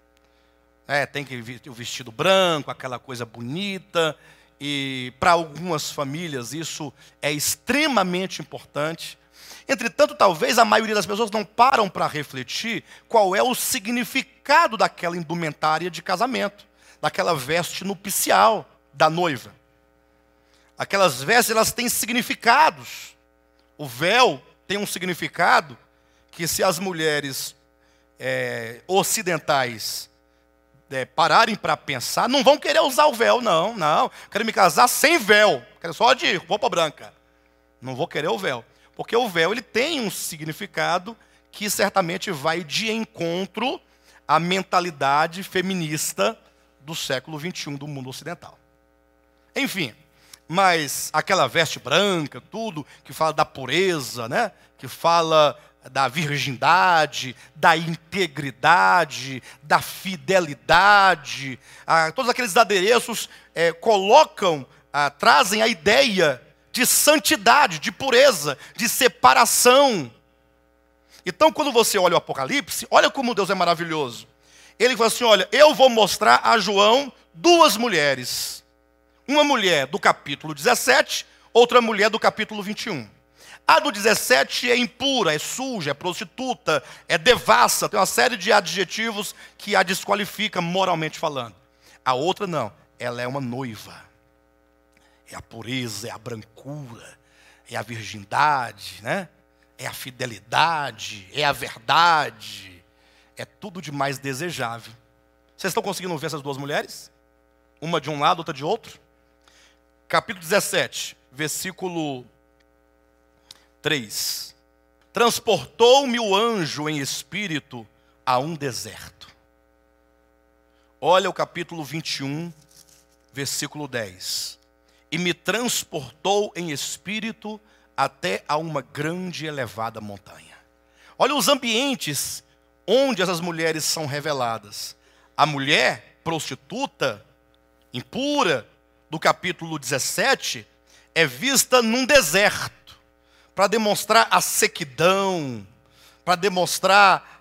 Tem que ter o vestido branco, aquela coisa bonita. E para algumas famílias isso é extremamente importante. Entretanto, talvez a maioria das pessoas não param para refletir qual é o significado daquela indumentária de casamento, daquela veste nupcial da noiva. Aquelas vestes, elas têm significados. O véu tem um significado que, se as mulheres ocidentais pararem para pensar, não vão querer usar o véu, não. Quero me casar sem véu, quero só de roupa branca. Não vou querer o véu. Porque o véu ele tem um significado que certamente vai de encontro à mentalidade feminista do século XXI do mundo ocidental. Enfim, mas aquela veste branca, tudo que fala da pureza, né? Que fala da virgindade, da integridade, da fidelidade, todos aqueles adereços trazem a ideia de santidade, de pureza, de separação. Então, quando você olha o Apocalipse, olha como Deus é maravilhoso. Ele fala assim, olha, eu vou mostrar a João 2 mulheres. Uma mulher do capítulo 17, outra mulher do capítulo 21. A do 17 é impura, é suja, é prostituta, é devassa, tem uma série de adjetivos que a desqualifica moralmente falando. A outra não, ela é uma noiva. É a pureza, é a brancura, é a virgindade, né? É a fidelidade, é a verdade, é tudo de mais desejável. Vocês estão conseguindo ver essas duas mulheres? Uma de um lado, outra de outro? Capítulo 17, versículo 3. Transportou-me o anjo em espírito a um deserto. Olha o capítulo 21, versículo 10. E me transportou em espírito até a uma grande e elevada montanha. Olha os ambientes onde essas mulheres são reveladas. A mulher prostituta, impura, do capítulo 17, é vista num deserto, para demonstrar a sequidão, para demonstrar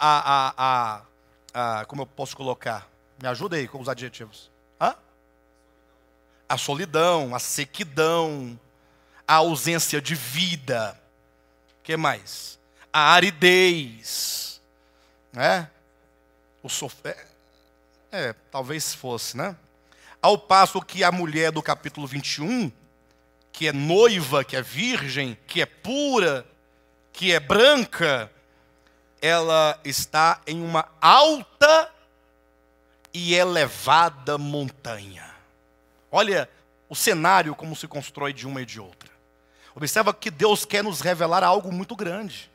como eu posso colocar? Me ajuda aí com os adjetivos. A solidão, a sequidão, a ausência de vida. O que mais? A aridez. Né? O sofrer. Talvez fosse, né? Ao passo que a mulher do capítulo 21, que é noiva, que é virgem, que é pura, que é branca, ela está em uma alta e elevada montanha. Olha o cenário como se constrói de uma e de outra. Observa que Deus quer nos revelar algo muito grande.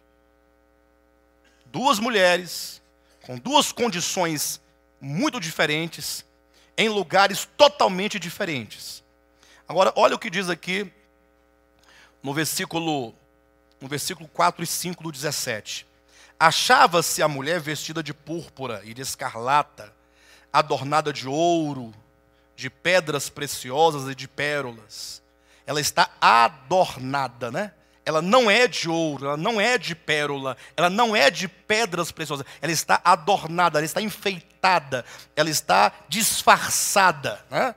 Duas mulheres, com duas condições muito diferentes, em lugares totalmente diferentes. Agora, olha o que diz aqui no versículo 4 e 5 do 17. Achava-se a mulher vestida de púrpura e de escarlata, adornada de ouro, de pedras preciosas e de pérolas. Ela está adornada, né? Ela não é de ouro, ela não é de pérola, ela não é de pedras preciosas. Ela está adornada, ela está enfeitada, ela está disfarçada, né?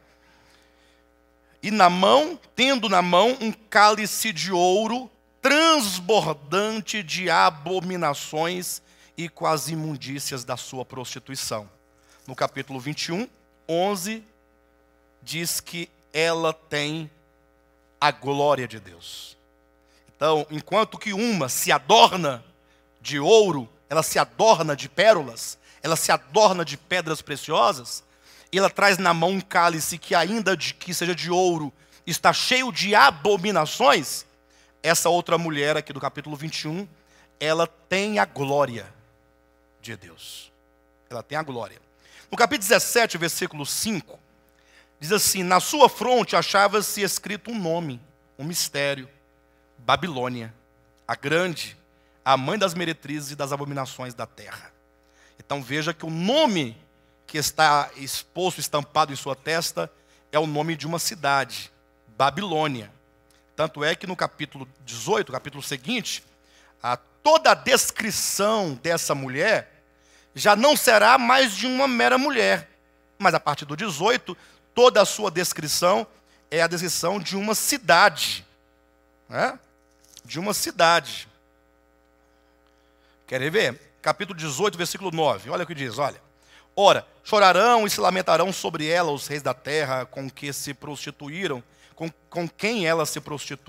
E tendo na mão um cálice de ouro transbordante de abominações e com as imundícias da sua prostituição. No capítulo 21, 11, diz que ela tem a glória de Deus. Então, enquanto que uma se adorna de ouro, ela se adorna de pérolas, ela se adorna de pedras preciosas, e ela traz na mão um cálice que ainda que seja de ouro, está cheio de abominações, essa outra mulher aqui do capítulo 21, ela tem a glória de Deus. Ela tem a glória. No capítulo 17, versículo 5, diz assim: na sua fronte achava-se escrito um nome, um mistério: Babilônia, a grande, a mãe das meretrizes e das abominações da terra. Então veja que o nome que está exposto, estampado em sua testa, é o nome de uma cidade, Babilônia. Tanto é que no capítulo 18, capítulo seguinte, toda a descrição dessa mulher já não será mais de uma mera mulher. Mas a partir do 18, toda a sua descrição é a descrição de uma cidade. Né? De uma cidade. Querem ver? Capítulo 18, versículo 9. Olha o que diz, olha. Ora, chorarão e se lamentarão sobre ela os reis da terra com que se prostituíram, com quem ela se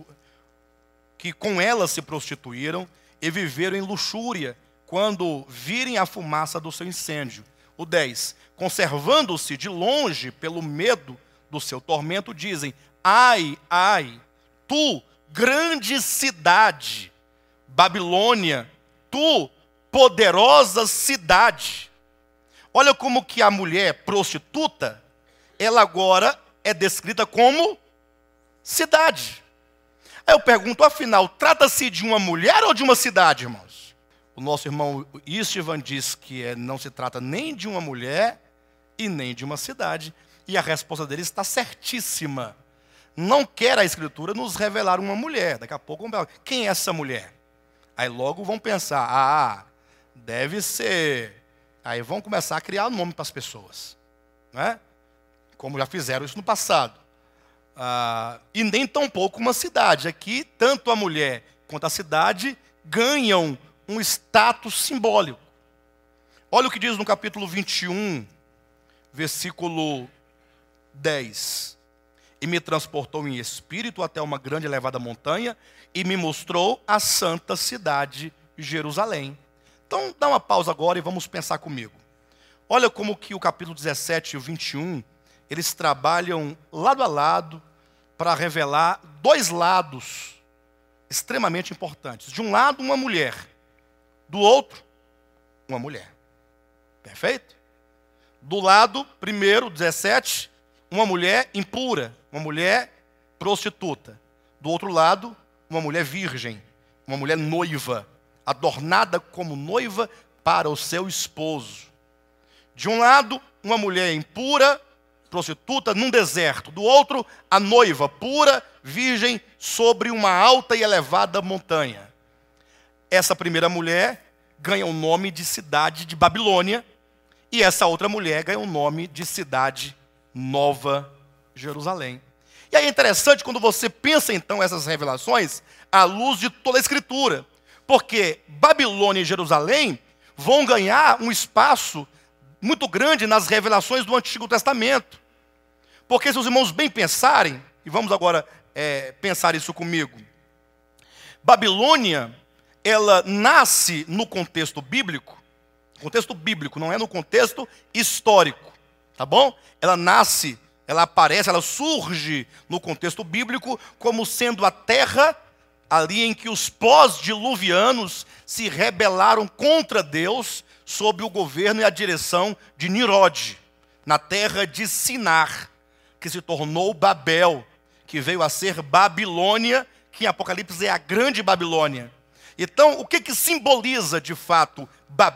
que com ela se prostituíram e viveram em luxúria, quando virem a fumaça do seu incêndio. O 10. Conservando-se de longe pelo medo do seu tormento, dizem: ai, ai, tu, grande cidade, Babilônia, tu, poderosa cidade. Olha como que a mulher prostituta, ela agora é descrita como cidade. Aí eu pergunto, afinal, trata-se de uma mulher ou de uma cidade, irmãos? O nosso irmão Istvan diz que não se trata nem de uma mulher e nem de uma cidade. E a resposta dele está certíssima. Não quer a Escritura nos revelar uma mulher. Daqui a pouco vamos falar, quem é essa mulher? Aí logo vão pensar, deve ser... Aí vão começar a criar nome para as pessoas. Né? Como já fizeram isso no passado. e nem tampouco uma cidade. Aqui, tanto a mulher quanto a cidade ganham um status simbólico. Olha o que diz no capítulo 21, versículo 10. E me transportou em espírito até uma grande e elevada montanha e me mostrou a santa cidade Jerusalém. Então, dá uma pausa agora e vamos pensar comigo. Olha como que o capítulo 17 e o 21, eles trabalham lado a lado para revelar dois lados extremamente importantes. De um lado, uma mulher. Do outro, uma mulher. Perfeito? Do lado, primeiro, 17, uma mulher impura, uma mulher prostituta. Do outro lado, uma mulher virgem, uma mulher noiva, adornada como noiva para o seu esposo. De um lado, uma mulher impura, prostituta, num deserto. Do outro, a noiva pura, virgem, sobre uma alta e elevada montanha. Essa primeira mulher ganha o nome de cidade de Babilônia, e essa outra mulher ganha o nome de cidade Nova Jerusalém. E aí é interessante quando você pensa então essas revelações à luz de toda a Escritura, porque Babilônia e Jerusalém vão ganhar um espaço muito grande nas revelações do Antigo Testamento. Porque se os irmãos bem pensarem, e vamos agora pensar isso comigo, Babilônia, ela nasce no contexto bíblico, não é no contexto histórico, tá bom? Ela nasce, ela aparece, ela surge no contexto bíblico como sendo a terra ali em que os pós-diluvianos se rebelaram contra Deus sob o governo e a direção de Nimrod, na terra de Sinar, que se tornou Babel, que veio a ser Babilônia, que em Apocalipse é a grande Babilônia. Então, o que simboliza de fato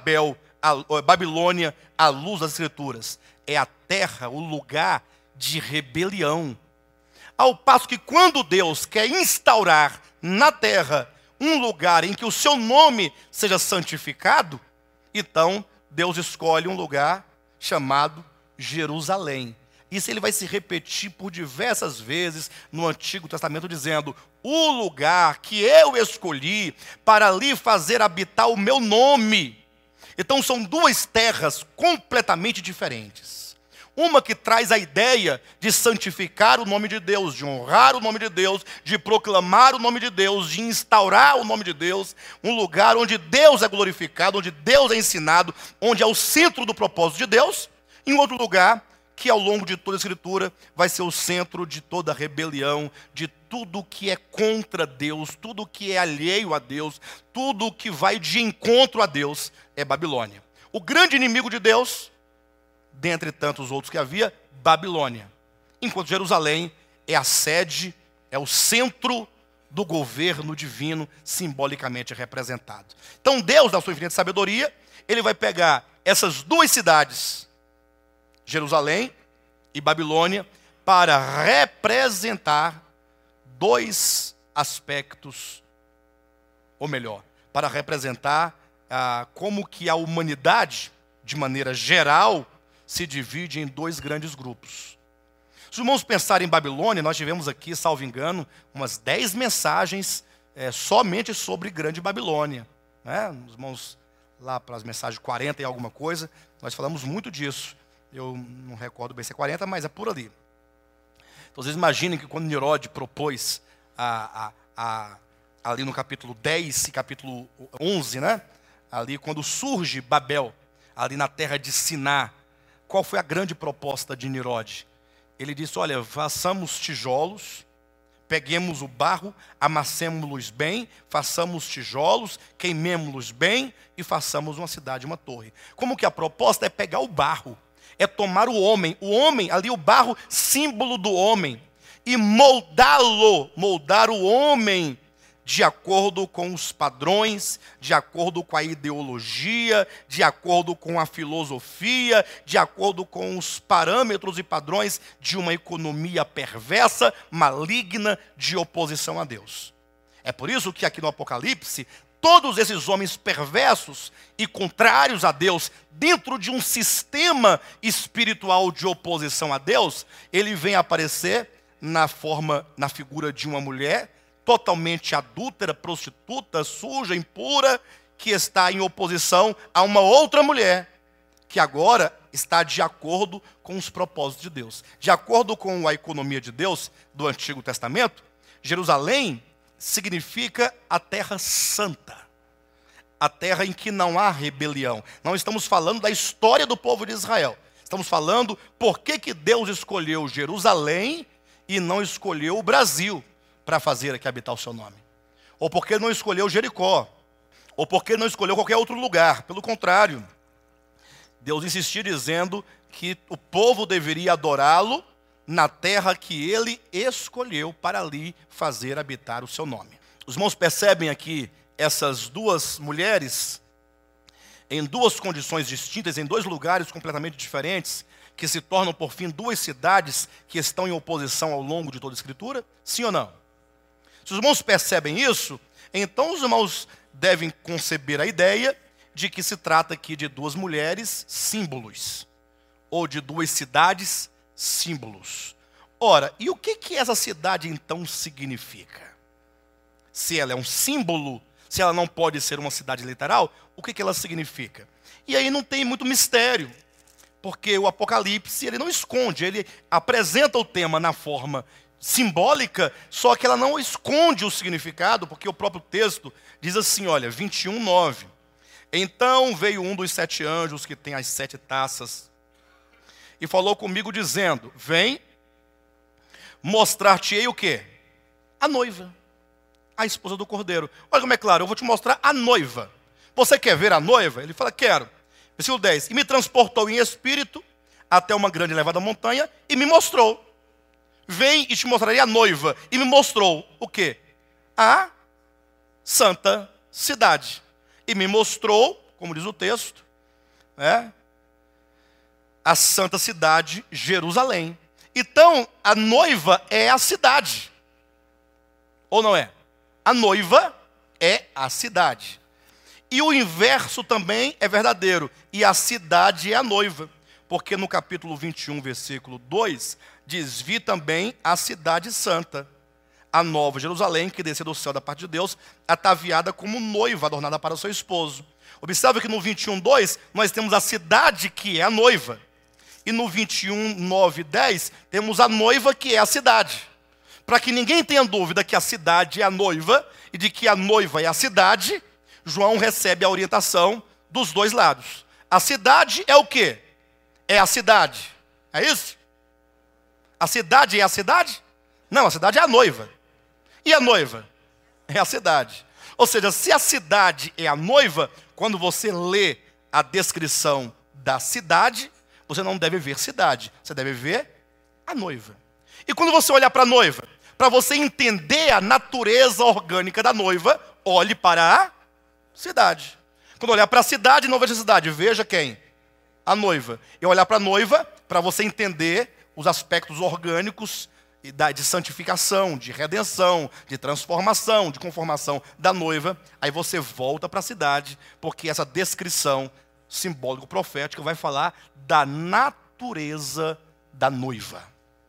Babilônia à luz das Escrituras? É a terra, o lugar de rebelião. Ao passo que quando Deus quer instaurar na terra um lugar em que o seu nome seja santificado, então Deus escolhe um lugar chamado Jerusalém. Isso ele vai se repetir por diversas vezes no Antigo Testamento, dizendo: o lugar que eu escolhi para ali fazer habitar o meu nome. Então são duas terras completamente diferentes. Uma que traz a ideia de santificar o nome de Deus, de honrar o nome de Deus, de proclamar o nome de Deus, de instaurar o nome de Deus, um lugar onde Deus é glorificado, onde Deus é ensinado, onde é o centro do propósito de Deus, em outro lugar que ao longo de toda a Escritura vai ser o centro de toda a rebelião, de tudo que é contra Deus, tudo que é alheio a Deus, tudo que vai de encontro a Deus, é Babilônia. O grande inimigo de Deus, dentre tantos outros que havia, Babilônia. Enquanto Jerusalém é a sede, é o centro do governo divino, simbolicamente representado. Então Deus, na sua infinita sabedoria, ele vai pegar essas duas cidades, Jerusalém e Babilônia, para representar dois aspectos, ou melhor, para representar como que a humanidade, de maneira geral, se divide em dois grandes grupos. Se os irmãos pensarem em Babilônia, nós tivemos aqui, salvo engano, umas 10 mensagens somente sobre Grande Babilônia. Né? Os irmãos, lá para as mensagens 40 e alguma coisa, nós falamos muito disso. Eu não recordo bem se é 40, mas é por ali. Então vocês imaginem que quando Nimrod propôs ali no capítulo 10 e capítulo 11, né? Ali quando surge Babel, ali na terra de Siná, qual foi a grande proposta de Nimrod? Ele disse: olha, façamos tijolos, peguemos o barro, amassemos-los bem, façamos tijolos, queimemos-los bem e façamos uma cidade, uma torre. Como que a proposta é pegar o barro, é tomar o homem, ali o barro, símbolo do homem, e moldar o homem de acordo com os padrões, de acordo com a ideologia, de acordo com a filosofia, de acordo com os parâmetros e padrões de uma economia perversa, maligna, de oposição a Deus. É por isso que aqui no Apocalipse, todos esses homens perversos e contrários a Deus, dentro de um sistema espiritual de oposição a Deus, ele vem aparecer na figura de uma mulher totalmente adúltera, prostituta, suja, impura, que está em oposição a uma outra mulher, que agora está de acordo com os propósitos de Deus. De acordo com a economia de Deus do Antigo Testamento, Jerusalém significa a terra santa, a terra em que não há rebelião. Não estamos falando da história do povo de Israel. Estamos falando por que Deus escolheu Jerusalém e não escolheu o Brasil para fazer aqui habitar o seu nome. Ou por que não escolheu Jericó. Ou por que não escolheu qualquer outro lugar. Pelo contrário, Deus insistia dizendo que o povo deveria adorá-lo na terra que ele escolheu para ali fazer habitar o seu nome. Os irmãos percebem aqui essas duas mulheres em duas condições distintas, em dois lugares completamente diferentes, que se tornam, por fim, duas cidades que estão em oposição ao longo de toda a Escritura? Sim ou não? Se os irmãos percebem isso, então os irmãos devem conceber a ideia de que se trata aqui de duas mulheres símbolos, ou de duas cidades símbolos. Ora, e o que essa cidade então significa? Se ela é um símbolo, se ela não pode ser uma cidade literal, o que ela significa? E aí não tem muito mistério, porque o Apocalipse ele não esconde, ele apresenta o tema na forma simbólica, só que ela não esconde o significado, porque o próprio texto diz assim, olha, 21:9. Então veio um dos 7 anjos que tem as 7 taças e falou comigo dizendo, vem, mostrar-te-ei o quê? A noiva, a esposa do cordeiro. Olha como é claro, eu vou te mostrar a noiva. Você quer ver a noiva? Ele fala, quero. Versículo 10. E me transportou em espírito até uma grande e elevada montanha e me mostrou. Vem e te mostrarei a noiva. E me mostrou o quê? A santa cidade. E me mostrou, como diz o texto, a santa cidade Jerusalém. Então, a noiva é a cidade. Ou não é? A noiva é a cidade. E o inverso também é verdadeiro. E a cidade é a noiva. Porque no capítulo 21, versículo 2, diz, vi também a cidade santa, a nova Jerusalém, que desceu do céu da parte de Deus, ataviada como noiva, adornada para o seu esposo. Observe que no 21:2, nós temos a cidade que é a noiva. E no 21:9 e 10, temos a noiva que é a cidade. Para que ninguém tenha dúvida que a cidade é a noiva, e de que a noiva é a cidade, João recebe a orientação dos dois lados. A cidade é o quê? É a cidade. É isso? A cidade é a cidade? Não, a cidade é a noiva. E a noiva? É a cidade. Ou seja, se a cidade é a noiva, quando você lê a descrição da cidade, você não deve ver cidade, você deve ver a noiva. E quando você olhar para a noiva, para você entender a natureza orgânica da noiva, olhe para a cidade. Quando olhar para a cidade, não veja a cidade, veja quem? A noiva. E olhar para a noiva, para você entender os aspectos orgânicos de santificação, de redenção, de transformação, de conformação da noiva, aí você volta para a cidade, porque essa descrição simbólico-profética vai falar da natureza da noiva.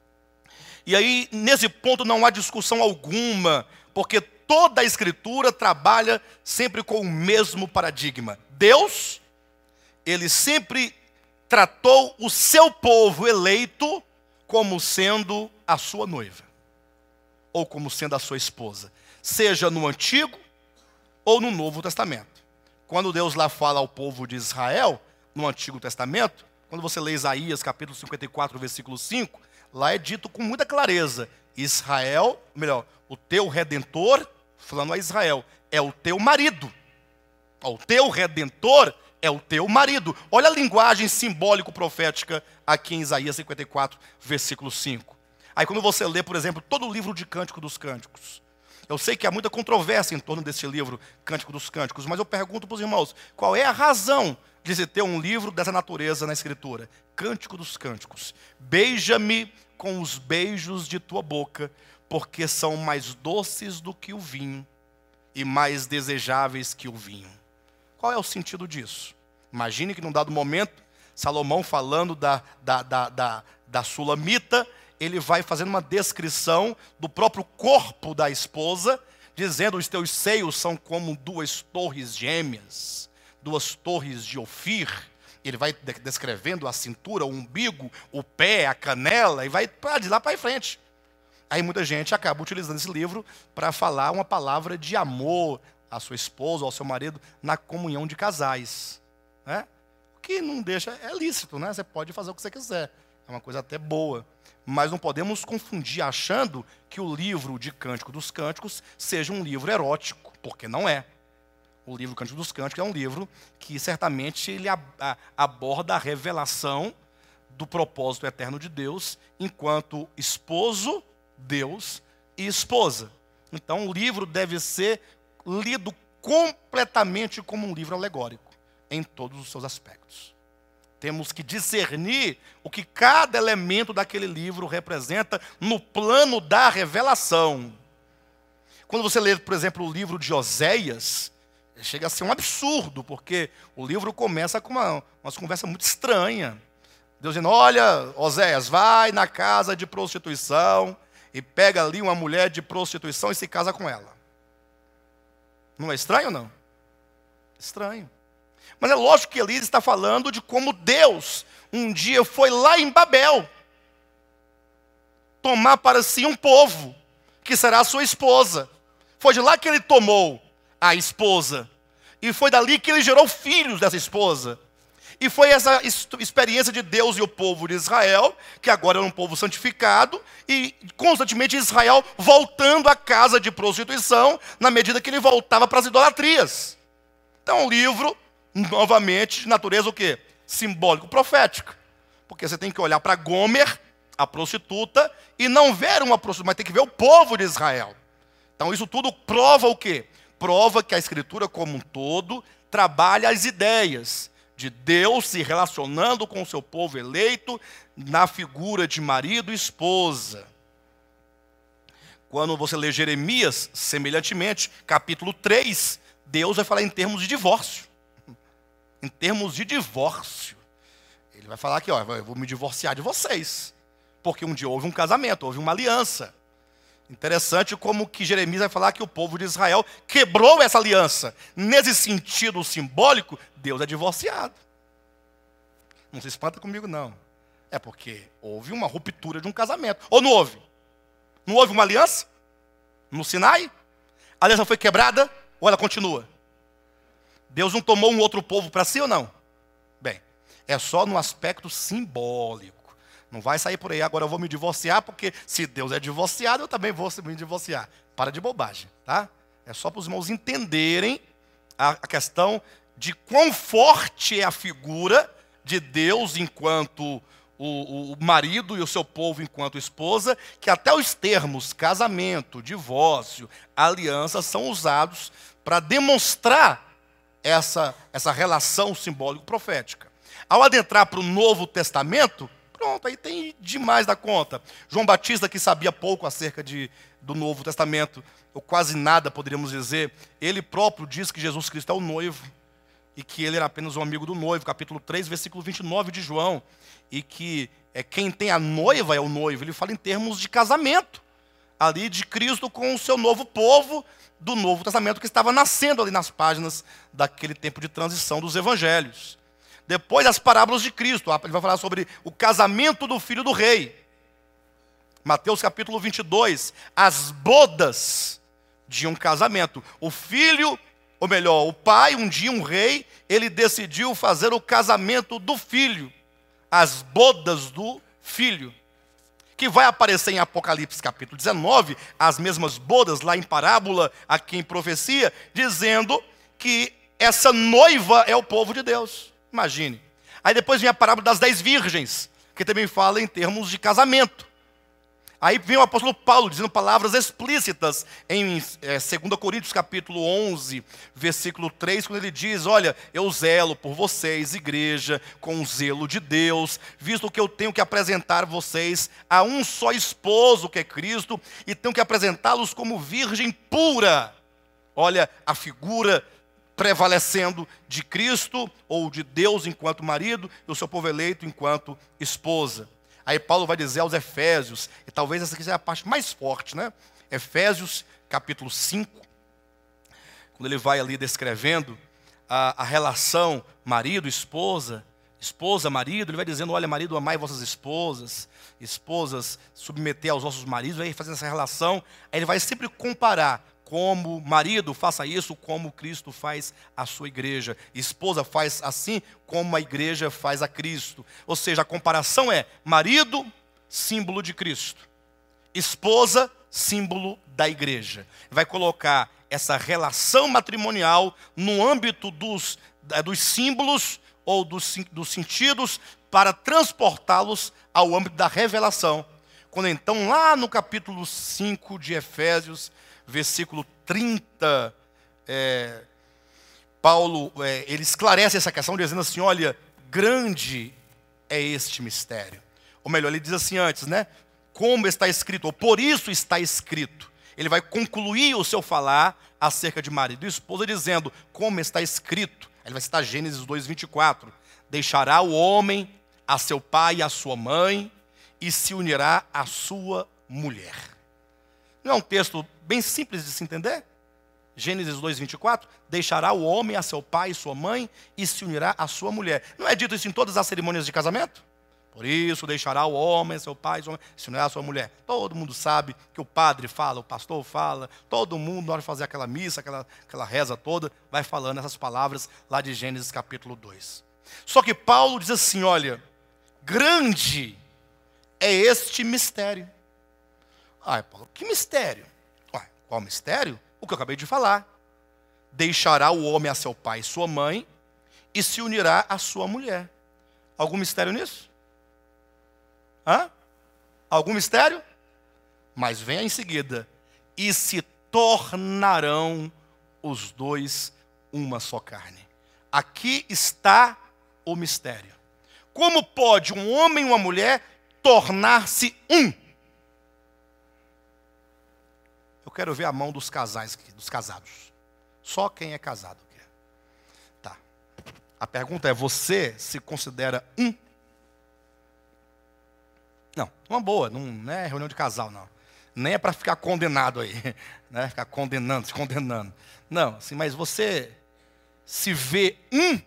E aí, nesse ponto, não há discussão alguma, porque toda a Escritura trabalha sempre com o mesmo paradigma. Deus, ele sempre tratou o seu povo eleito como sendo a sua noiva, ou como sendo a sua esposa, seja no Antigo ou no Novo Testamento. Quando Deus lá fala ao povo de Israel, no Antigo Testamento, quando você lê Isaías capítulo 54, versículo 5, lá é dito com muita clareza, Israel, melhor, o teu Redentor, falando a Israel, é o teu marido. O teu Redentor é o teu marido. Olha a linguagem simbólico-profética aqui em Isaías 54, versículo 5. Aí quando você lê, por exemplo, todo o livro de Cântico dos Cânticos, eu sei que há muita controvérsia em torno desse livro, Cântico dos Cânticos, mas eu pergunto para os irmãos, qual é a razão de se ter um livro dessa natureza na Escritura? Cântico dos Cânticos. Beija-me com os beijos de tua boca, porque são mais doces do que o vinho e mais desejáveis que o vinho. Qual é o sentido disso? Imagine que num dado momento, Salomão falando da Sulamita, ele vai fazendo uma descrição do próprio corpo da esposa, dizendo: os teus seios são como duas torres gêmeas, duas torres de Ofir. Ele vai descrevendo a cintura, o umbigo, o pé, a canela, e vai de lá para frente. Aí muita gente acaba utilizando esse livro para falar uma palavra de amor à sua esposa ou ao seu marido na comunhão de casais, né? O que não deixa, é lícito, né? Você pode fazer o que você quiser, é uma coisa até boa. Mas não podemos confundir achando que o livro de Cântico dos Cânticos seja um livro erótico, porque não é. O livro Cântico dos Cânticos é um livro que certamente ele aborda a revelação do propósito eterno de Deus enquanto esposo, Deus e esposa. Então o livro deve ser lido completamente como um livro alegórico, em todos os seus aspectos. Temos que discernir o que cada elemento daquele livro representa no plano da revelação. Quando você lê, por exemplo, o livro de Oséias, chega a ser um absurdo, porque o livro começa com uma conversa muito estranha. Deus dizendo: olha, Oséias, vai na casa de prostituição e pega ali uma mulher de prostituição e se casa com ela. Não é estranho ou não? Estranho. Mas é lógico que ali ele está falando de como Deus um dia foi lá em Babel tomar para si um povo que será a sua esposa. Foi de lá que ele tomou a esposa. E foi dali que ele gerou filhos dessa esposa. E foi essa experiência de Deus e o povo de Israel, que agora era um povo santificado, e constantemente Israel voltando à casa de prostituição, na medida que ele voltava para as idolatrias. Então o livro, novamente, de natureza o quê? Simbólico, profética. Porque você tem que olhar para Gomer, a prostituta, e não ver uma prostituta, mas tem que ver o povo de Israel. Então isso tudo prova o quê? Prova que a Escritura como um todo trabalha as ideias de Deus se relacionando com o seu povo eleito na figura de marido e esposa. Quando você lê Jeremias, semelhantemente, capítulo 3, Deus vai falar em termos de divórcio. Em termos de divórcio. Ele vai falar aqui, ó, eu vou me divorciar de vocês. Porque um dia houve um casamento, houve uma aliança. Interessante como que Jeremias vai falar que o povo de Israel quebrou essa aliança. Nesse sentido simbólico, Deus é divorciado. Não se espanta comigo, não. É porque houve uma ruptura de um casamento. Ou não houve? Não houve uma aliança? No Sinai? A aliança foi quebrada ou ela continua? Deus não tomou um outro povo para si ou não? Bem, é só no aspecto simbólico. Não vai sair por aí, agora eu vou me divorciar, porque se Deus é divorciado, eu também vou me divorciar. Para de bobagem, tá? É só para os irmãos entenderem a questão de quão forte é a figura de Deus enquanto o marido e o seu povo enquanto esposa, que até os termos casamento, divórcio, aliança são usados para demonstrar essa relação simbólico-profética. Ao adentrar para o Novo Testamento, pronto, aí tem demais da conta. João Batista, que sabia pouco acerca do Novo Testamento, ou quase nada, poderíamos dizer, ele próprio diz que Jesus Cristo é o noivo, e que ele era apenas um amigo do noivo, capítulo 3, versículo 29 de João, e que quem tem a noiva é o noivo. Ele fala em termos de casamento, ali de Cristo com o seu novo povo, do Novo Testamento, que estava nascendo ali nas páginas daquele tempo de transição dos evangelhos. Depois as parábolas de Cristo, ele vai falar sobre o casamento do filho do rei. Mateus capítulo 22, as bodas de um casamento. O filho, ou melhor, o pai, um dia um rei, ele decidiu fazer o casamento do filho. As bodas do filho. Que vai aparecer em Apocalipse capítulo 19, as mesmas bodas lá em parábola, aqui em profecia, dizendo que essa noiva é o povo de Deus. Imagine. Aí depois vem a parábola das 10 virgens, que também fala em termos de casamento. Aí vem o apóstolo Paulo dizendo palavras explícitas em 2 Coríntios capítulo 11, versículo 3, quando ele diz: olha, eu zelo por vocês, igreja, com o zelo de Deus, visto que eu tenho que apresentar vocês a um só esposo, que é Cristo, e tenho que apresentá-los como virgem pura. Olha a figura prevalecendo de Cristo ou de Deus enquanto marido e o seu povo eleito enquanto esposa. Aí Paulo vai dizer aos Efésios, e talvez essa aqui seja a parte mais forte, né? Efésios capítulo 5, quando ele vai ali descrevendo a relação marido, esposa, esposa, marido, ele vai dizendo, olha, marido, amai vossas esposas, esposas, submeter aos vossos maridos, vai fazendo essa relação, aí ele vai sempre comparar, como marido faça isso, como Cristo faz a sua igreja, esposa faz assim, como a igreja faz a Cristo, ou seja, a comparação é, marido, símbolo de Cristo, esposa, símbolo da igreja, vai colocar essa relação matrimonial no âmbito dos símbolos, ou dos sentidos, para transportá-los ao âmbito da revelação. Quando então, lá no capítulo 5 de Efésios, versículo 30, Paulo, ele esclarece essa questão, dizendo assim, olha, grande é este mistério. Ou melhor, ele diz assim antes, né? Como está escrito, ou por isso está escrito. Ele vai concluir o seu falar acerca de marido e esposa, dizendo, como está escrito. Ele vai citar Gênesis 2:24. Deixará o homem a seu pai e a sua mãe e se unirá à sua mulher. Não é um texto bem simples de se entender? Gênesis 2:24. Deixará o homem a seu pai e sua mãe e se unirá à sua mulher. Não é dito isso em todas as cerimônias de casamento? Por isso deixará o homem a seu pai e sua mãe e se unirá à sua mulher. Todo mundo sabe que o padre fala, o pastor fala, todo mundo na hora de fazer aquela missa, aquela reza toda, vai falando essas palavras lá de Gênesis capítulo 2. Só que Paulo diz assim, olha, grande é este mistério. Ai, Paulo, que mistério? Ué, qual mistério? O que eu acabei de falar. Deixará o homem a seu pai e sua mãe e se unirá à sua mulher. Algum mistério nisso? Hã? Algum mistério? Mas vem em seguida. E se tornarão os dois uma só carne. Aqui está o mistério. Como pode um homem e uma mulher tornar-se um? Eu quero ver a mão dos casais aqui, dos casados. Só quem é casado aqui. Tá. A pergunta é, você se considera um? Não, uma boa, não é reunião de casal, não. Nem é para ficar condenado aí, né? Ficar condenando, se condenando. Não, assim, mas você se vê um?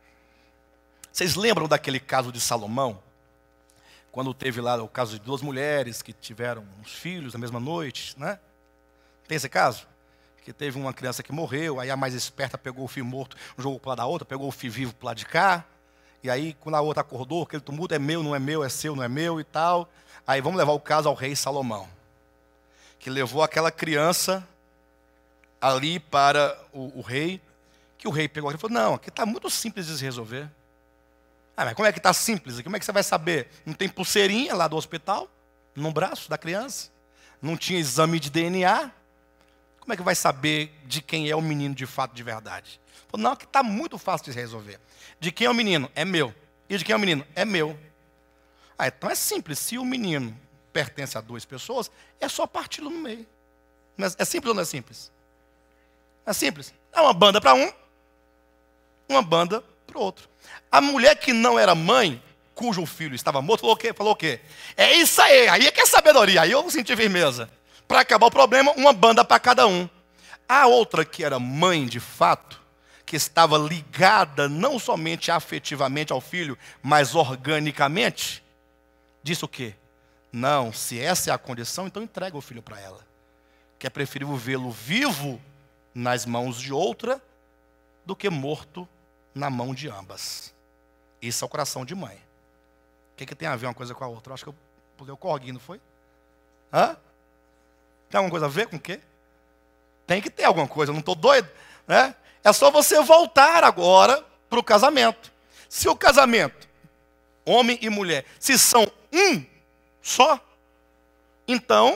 Vocês lembram daquele caso de Salomão? Quando teve lá o caso de duas mulheres que tiveram uns filhos na mesma noite, né? Tem esse caso? Que teve uma criança que morreu, aí a mais esperta pegou o filho morto, jogou para o lado da outra, pegou o filho vivo para o lado de cá. E aí, quando a outra acordou, aquele tumulto, é meu, não é meu, é seu, não é meu e tal. Aí vamos levar o caso ao rei Salomão, que levou aquela criança ali para o rei, que o rei pegou e falou, não, aqui está muito simples de se resolver. Ah, mas como é que está simples aqui? Como é que você vai saber? Não tem pulseirinha lá do hospital, no braço da criança? Não tinha exame de DNA? Como é que vai saber de quem é o menino de fato, de verdade? Falou, não, aqui está muito fácil de se resolver. De quem é o menino? É meu. E de quem é o menino? É meu. Ah, então é simples. Se o menino pertence a duas pessoas, é só parti-lo no meio. É simples ou não é simples? É simples. É uma banda para um, uma banda para o outro. A mulher que não era mãe, cujo filho estava morto, falou o quê? Falou o quê? É isso aí é que é sabedoria. Aí eu senti firmeza. Para acabar o problema, uma banda para cada um. A outra que era mãe de fato, que estava ligada não somente afetivamente ao filho, mas organicamente, disse o quê? Não, se essa é a condição, então entrega o filho para ela. Que é preferível vê-lo vivo nas mãos de outra do que morto na mão de ambas. Esse é o coração de mãe. O que tem a ver uma coisa com a outra? Eu acho que eu pulei o corguinho, não foi? Hã? Tem alguma coisa a ver com o quê? Tem que ter alguma coisa, eu não estou doido, né? É só você voltar agora para o casamento. Se o casamento, homem e mulher, se são um só, então,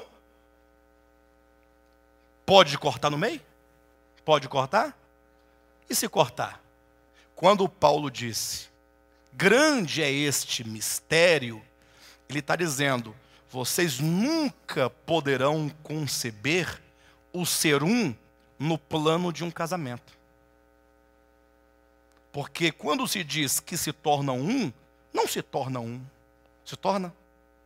pode cortar no meio? Pode cortar? E se cortar? Quando Paulo disse, grande é este mistério, ele está dizendo, vocês nunca poderão conceber o ser um no plano de um casamento. Porque quando se diz que se torna um, não se torna um. Se torna?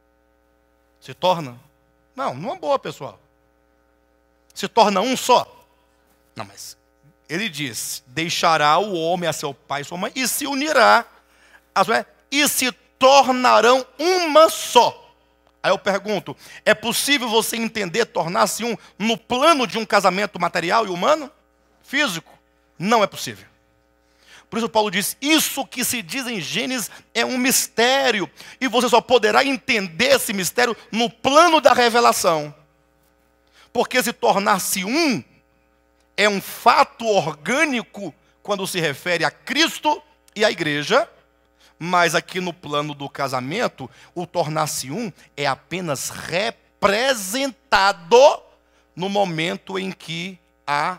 Se torna? Não, numa boa, pessoal. Se torna um só. Não, mas ele diz, deixará o homem a seu pai e sua mãe e se unirá a sua mulher e se tornarão uma só. Aí eu pergunto, é possível você entender tornar-se um no plano de um casamento material e humano? Físico? Não é possível. Por isso Paulo diz, isso que se diz em Gênesis é um mistério. E você só poderá entender esse mistério no plano da revelação. Porque se tornar-se um é um fato orgânico quando se refere a Cristo e à igreja. Mas aqui no plano do casamento, o tornar-se um é apenas representado no momento em que há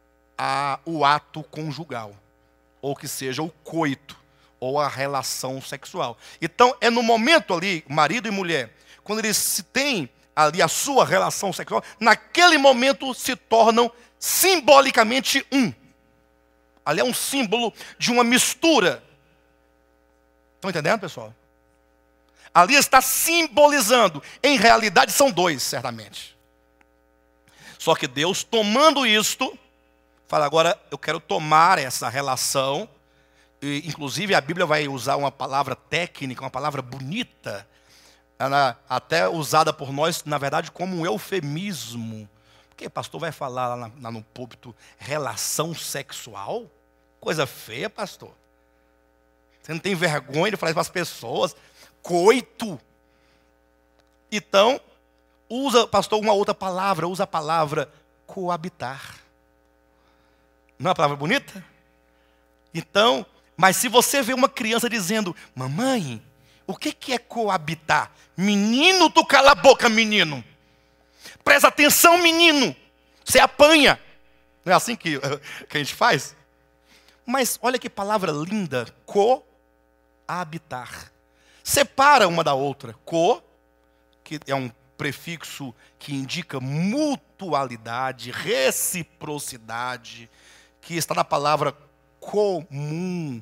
o ato conjugal. Ou que seja o coito, ou a relação sexual. Então, é no momento ali, marido e mulher, quando eles se têm ali a sua relação sexual, naquele momento se tornam simbolicamente um. Ali é um símbolo de uma mistura. Estão entendendo, pessoal? Ali está simbolizando. Em realidade, são dois, certamente. Só que Deus, tomando isto, fala, agora eu quero tomar essa relação. E, inclusive, a Bíblia vai usar uma palavra técnica, uma palavra bonita, até usada por nós, na verdade, como um eufemismo. Porque o pastor vai falar lá no púlpito, relação sexual? Coisa feia, pastor. Você não tem vergonha de falar isso para as pessoas? Coito. Então, usa, pastor, uma outra palavra. Usa a palavra coabitar. Não é uma palavra bonita? Então, mas se você vê uma criança dizendo, mamãe, o que é coabitar? Menino, tu cala a boca, menino. Presta atenção, menino. Você apanha. Não é assim que a gente faz? Mas olha que palavra linda. Coabitar. Separa uma da outra. Co, que é um prefixo que indica mutualidade, reciprocidade, que está na palavra comum,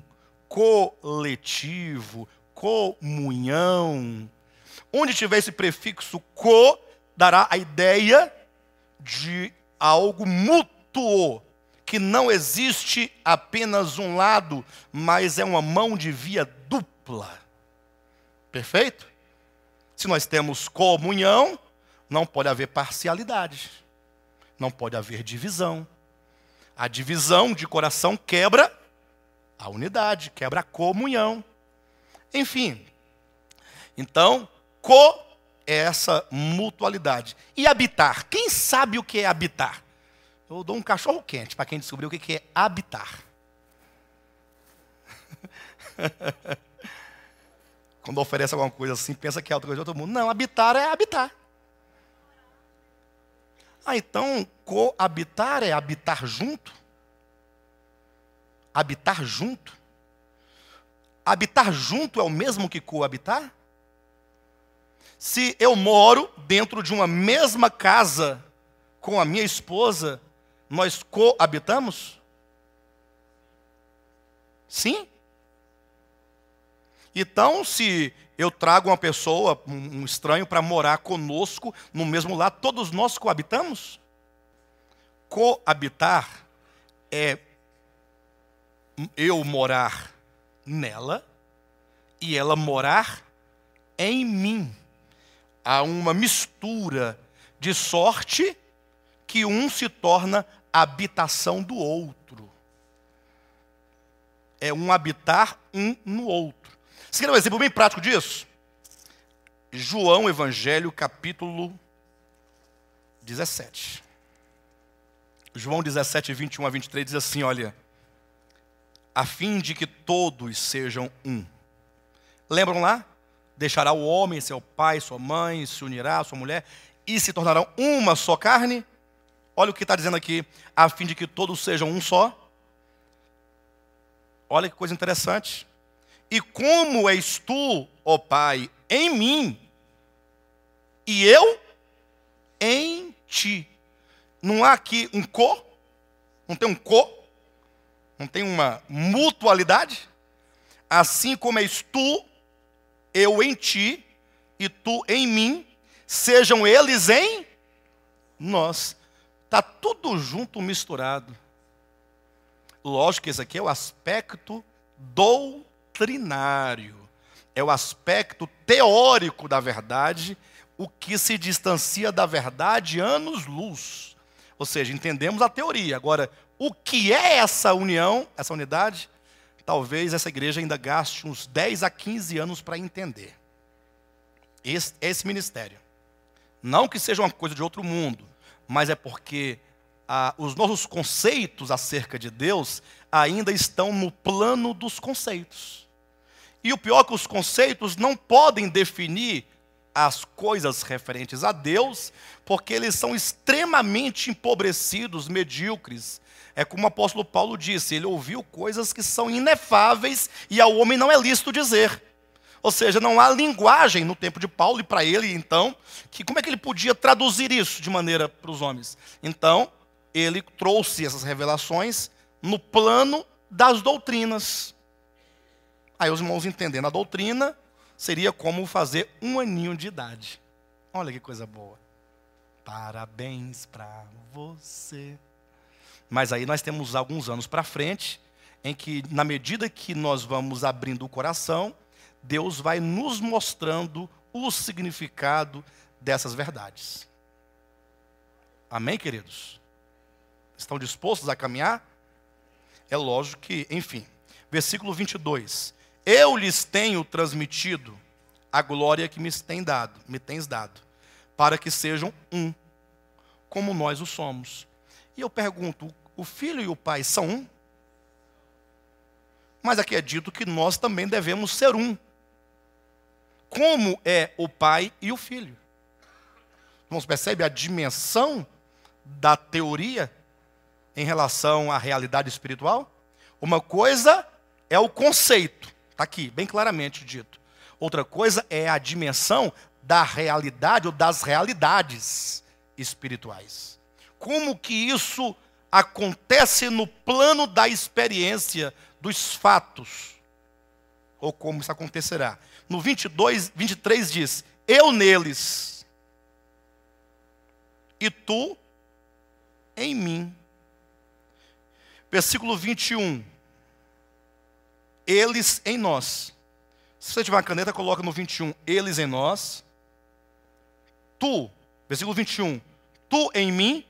coletivo, comunhão. Onde tiver esse prefixo co, dará a ideia de algo mútuo, que não existe apenas um lado, mas é uma mão de via dupla. Perfeito? Se nós temos comunhão, não pode haver parcialidade, não pode haver divisão. A divisão de coração quebra a unidade, quebra a comunhão. Enfim, então, é essa mutualidade. E habitar? Quem sabe o que é habitar? Eu dou um cachorro quente para quem descobriu o que é habitar. Quando oferece alguma coisa assim, pensa que é outra coisa de outro mundo. Não, habitar é habitar. Então, coabitar é habitar junto? Habitar junto? Habitar junto é o mesmo que coabitar? Se eu moro dentro de uma mesma casa com a minha esposa, nós coabitamos? Sim? Então, se eu trago uma pessoa, um estranho, para morar conosco no mesmo lar, todos nós coabitamos? Coabitar é eu morar nela e ela morar em mim. Há uma mistura de sorte que um se torna habitação do outro. É um habitar um no outro. Você quer um exemplo bem prático disso? João Evangelho, capítulo 17. João 17, 21 a 23 diz assim, olha, a fim de que todos sejam um. Lembram lá? Deixará o homem, seu pai, sua mãe, se unirá a sua mulher, e se tornarão uma só carne. Olha o que está dizendo aqui, a fim de que todos sejam um só. Olha que coisa interessante. E como és tu, ó Pai, em mim, e eu em ti. Não há aqui um co? Não tem um co? Não tem uma mutualidade? Assim como és tu, eu em ti, e tu em mim, sejam eles em nós. Está tudo junto, misturado. Lógico que esse aqui é o aspecto doutrinário. É o aspecto teórico da verdade, o que se distancia da verdade anos-luz. Ou seja, entendemos a teoria. Agora, o que é essa união, essa unidade? Talvez essa igreja ainda gaste uns 10 a 15 anos para entender. Esse ministério. Não que seja uma coisa de outro mundo, mas é porque os nossos conceitos acerca de Deus ainda estão no plano dos conceitos. E o pior é que os conceitos não podem definir as coisas referentes a Deus, porque eles são extremamente empobrecidos, medíocres. É como o apóstolo Paulo disse, ele ouviu coisas que são inefáveis e ao homem não é lícito dizer. Ou seja, não há linguagem no tempo de Paulo e para ele, então, que como é que ele podia traduzir isso de maneira para os homens? Então, ele trouxe essas revelações no plano das doutrinas. Aí os irmãos entendendo a doutrina, seria como fazer 1 aninho de idade. Olha que coisa boa. Parabéns para você. Mas aí nós temos alguns anos para frente, em que na medida que nós vamos abrindo o coração, Deus vai nos mostrando o significado dessas verdades. Amém, queridos? Estão dispostos a caminhar? É lógico que, enfim. Versículo 22. Eu lhes tenho transmitido a glória que me tens dado, para que sejam um, como nós o somos. E eu pergunto, o filho e o pai são um? Mas aqui é dito que nós também devemos ser um. Como é o pai e o filho? Irmãos, percebe a dimensão da teoria em relação à realidade espiritual? Uma coisa é o conceito. Está aqui, bem claramente dito. Outra coisa é a dimensão da realidade ou das realidades espirituais. Como que isso acontece no plano da experiência, dos fatos? Ou como isso acontecerá? No 23 diz, eu neles, e tu em mim. Versículo 21. Eles em nós. Se você tiver uma caneta, coloca no 21. Eles em nós. Tu, versículo 21. Tu em mim.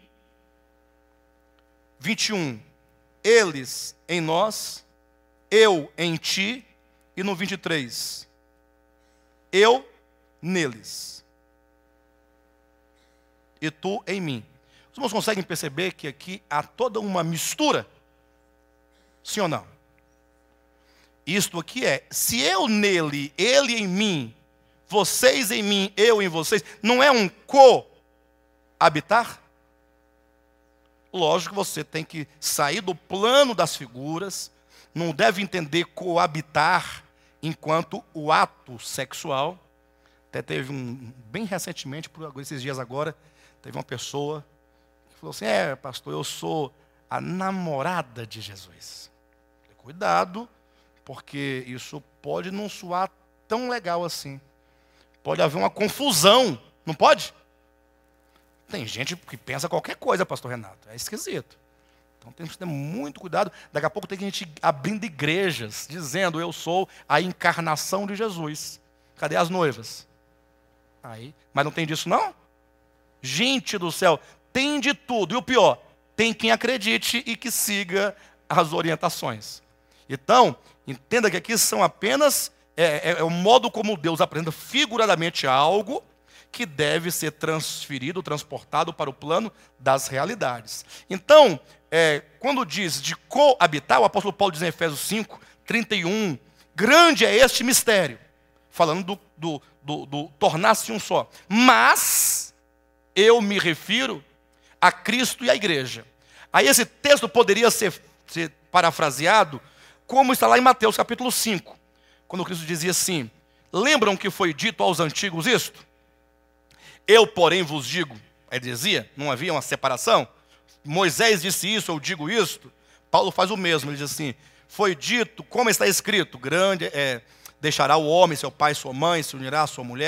21. Eles em nós. Eu em ti. E no 23. Eu neles. E tu em mim. Os irmãos conseguem perceber que aqui há toda uma mistura? Sim ou não? Isto aqui é, se eu nele, ele em mim, vocês em mim, eu em vocês, não é um coabitar? Lógico que você tem que sair do plano das figuras, não deve entender coabitar enquanto o ato sexual. Até teve bem recentemente, por esses dias agora, teve uma pessoa que falou assim, pastor, eu sou a namorada de Jesus. Cuidado, porque isso pode não soar tão legal assim. Pode haver uma confusão, não pode? Tem gente que pensa qualquer coisa, pastor Renato. É esquisito. Então temos que ter muito cuidado. Daqui a pouco tem gente abrindo igrejas, dizendo, eu sou a encarnação de Jesus. Cadê as noivas? Mas não tem disso não? Gente do céu, tem de tudo. E o pior, tem quem acredite e que siga as orientações. Então, entenda que aqui são apenas o modo como Deus apresenta figuradamente algo que deve ser transferido, transportado para o plano das realidades. Então, quando diz de coabitar, o apóstolo Paulo diz em Efésios 5, 31, grande é este mistério, falando do tornar-se um só. Mas, eu me refiro a Cristo e à igreja. Aí esse texto poderia ser parafraseado, como está lá em Mateus capítulo 5, quando Cristo dizia assim, lembram que foi dito aos antigos isto? Eu, porém, vos digo, ele dizia, não havia uma separação? Moisés disse isso, eu digo isto. Paulo faz o mesmo, ele diz assim, foi dito, como está escrito, grande deixará o homem, seu pai e sua mãe, se unirá à sua mulher,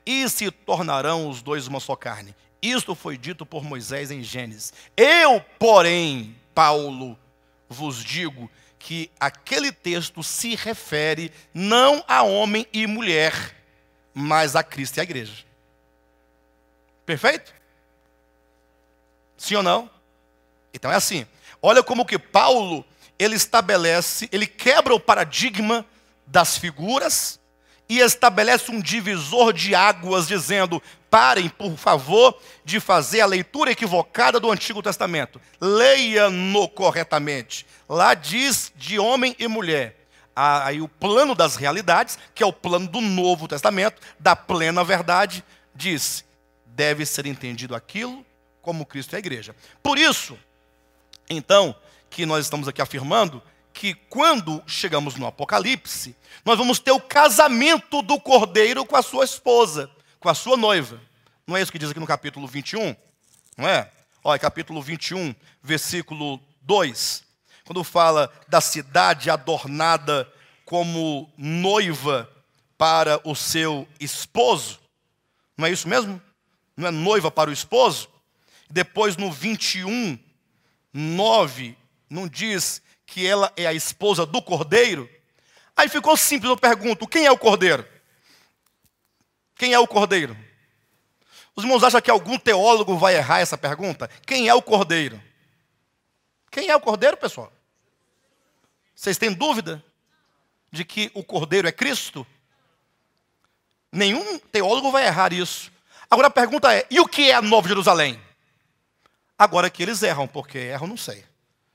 e se tornarão os dois uma só carne. Isto foi dito por Moisés em Gênesis. Eu, porém, Paulo, vos digo que aquele texto se refere não a homem e mulher, mas a Cristo e a igreja. Perfeito? Sim ou não? Então é assim. Olha como que Paulo, ele estabelece, ele quebra o paradigma das figuras e estabelece um divisor de águas, dizendo: parem, por favor, de fazer a leitura equivocada do Antigo Testamento. Leia-no corretamente. Lá diz de homem e mulher. Aí o plano das realidades, que é o plano do Novo Testamento, da plena verdade, diz: deve ser entendido aquilo como Cristo é a igreja. Por isso, então, que nós estamos aqui afirmando que quando chegamos no Apocalipse, nós vamos ter o casamento do Cordeiro com a sua esposa, com a sua noiva. Não é isso que diz aqui no capítulo 21? Não é? Olha, capítulo 21, versículo 2. Quando fala da cidade adornada como noiva para o seu esposo. Não é isso mesmo? Não é noiva para o esposo? Depois no 21, 9, não diz que ela é a esposa do Cordeiro? Aí ficou simples, eu pergunto: quem é o Cordeiro? Quem é o Cordeiro? Os irmãos acham que algum teólogo vai errar essa pergunta? Quem é o Cordeiro? Quem é o Cordeiro, pessoal? Vocês têm dúvida de que o Cordeiro é Cristo? Nenhum teólogo vai errar isso. Agora a pergunta é: e o que é a Nova Jerusalém? Agora que eles erram, porque erram, não sei.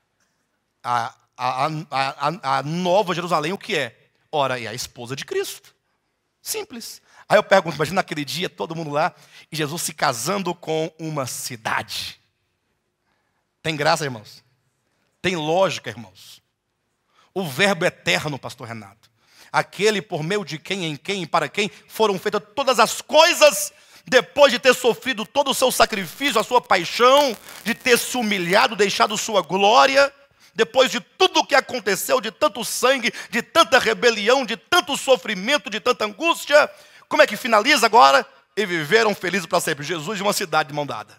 A Nova Jerusalém, o que é? Ora, é a esposa de Cristo. Simples. Aí eu pergunto: imagina naquele dia, todo mundo lá, e Jesus se casando com uma cidade. Tem graça, irmãos? Tem lógica, irmãos? O verbo eterno, pastor Renato. Aquele por meio de quem, em quem e para quem foram feitas todas as coisas, depois de ter sofrido todo o seu sacrifício, a sua paixão, de ter se humilhado, deixado sua glória, depois de tudo o que aconteceu, de tanto sangue, de tanta rebelião, de tanto sofrimento, de tanta angústia, como é que finaliza agora? E viveram felizes para sempre. Jesus de uma cidade de mão dada.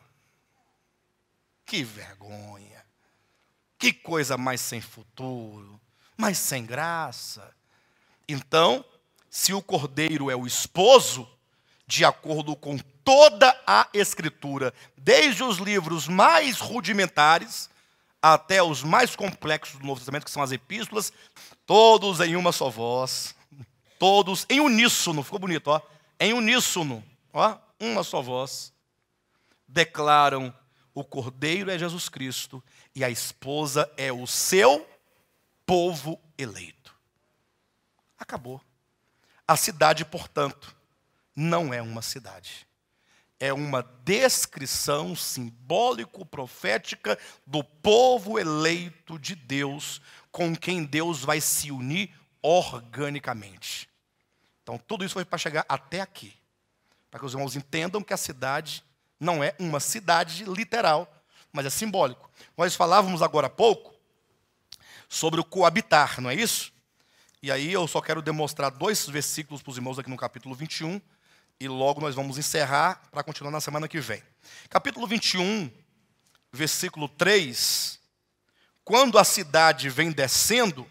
Que vergonha. Que coisa mais sem futuro, mais sem graça. Então, se o Cordeiro é o esposo, de acordo com toda a Escritura, desde os livros mais rudimentares até os mais complexos do Novo Testamento, que são as epístolas, todos em uma só voz, todos em uníssono, ficou bonito, ó, em uníssono, ó, uma só voz, declaram: o Cordeiro é Jesus Cristo e a esposa é o seu povo eleito. Acabou. A cidade, portanto, não é uma cidade. É uma descrição simbólico-profética do povo eleito de Deus, com quem Deus vai se unir organicamente. Então, tudo isso foi para chegar até aqui. Para que os irmãos entendam que a cidade não é uma cidade literal, mas é simbólico. Nós falávamos agora há pouco sobre o coabitar, não é isso? E aí eu só quero demonstrar 2 versículos para os irmãos aqui no capítulo 21, e logo nós vamos encerrar para continuar na semana que vem. Capítulo 21, versículo 3. Quando a cidade vem descendo,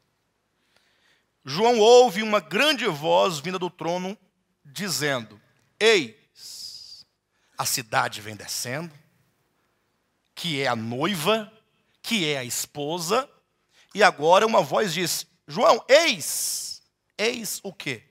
João ouve uma grande voz vinda do trono, dizendo: eis, a cidade vem descendo, que é a noiva, que é a esposa, e agora uma voz diz: João, eis o quê?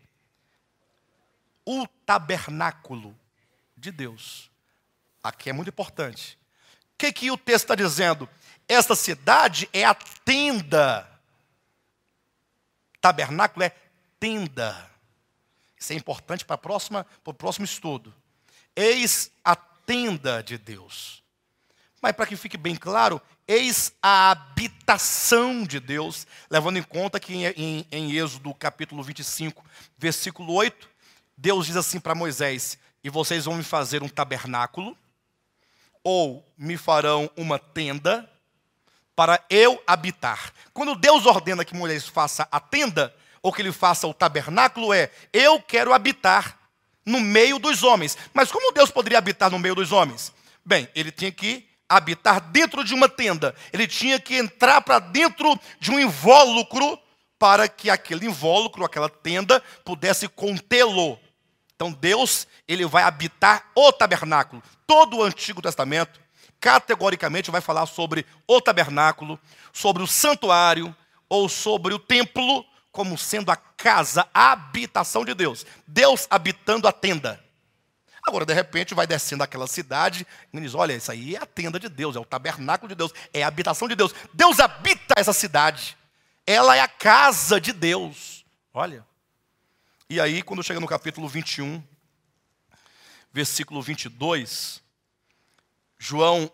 O tabernáculo de Deus. Aqui é muito importante. O que o texto está dizendo? Esta cidade é a tenda. Tabernáculo é tenda. Isso é importante para o próximo estudo. Eis a tenda de Deus. Mas para que fique bem claro, eis a habitação de Deus, levando em conta que em Êxodo capítulo 25, versículo 8, Deus diz assim para Moisés: e vocês vão me fazer um tabernáculo, ou me farão uma tenda, para eu habitar. Quando Deus ordena que Moisés faça a tenda, ou que ele faça o tabernáculo, eu quero habitar no meio dos homens. Mas como Deus poderia habitar no meio dos homens? Bem, ele tinha que habitar dentro de uma tenda. Ele tinha que entrar para dentro de um invólucro para que aquele invólucro, aquela tenda, pudesse contê-lo. Então Deus, ele vai habitar o tabernáculo. Todo o Antigo Testamento, categoricamente, vai falar sobre o tabernáculo, sobre o santuário ou sobre o templo, como sendo a casa, a habitação de Deus. Deus habitando a tenda. Agora, de repente, vai descendo aquela cidade e diz, olha, isso aí é a tenda de Deus, é o tabernáculo de Deus, é a habitação de Deus. Deus habita essa cidade. Ela é a casa de Deus. Olha. E aí, quando chega no capítulo 21, versículo 22, João,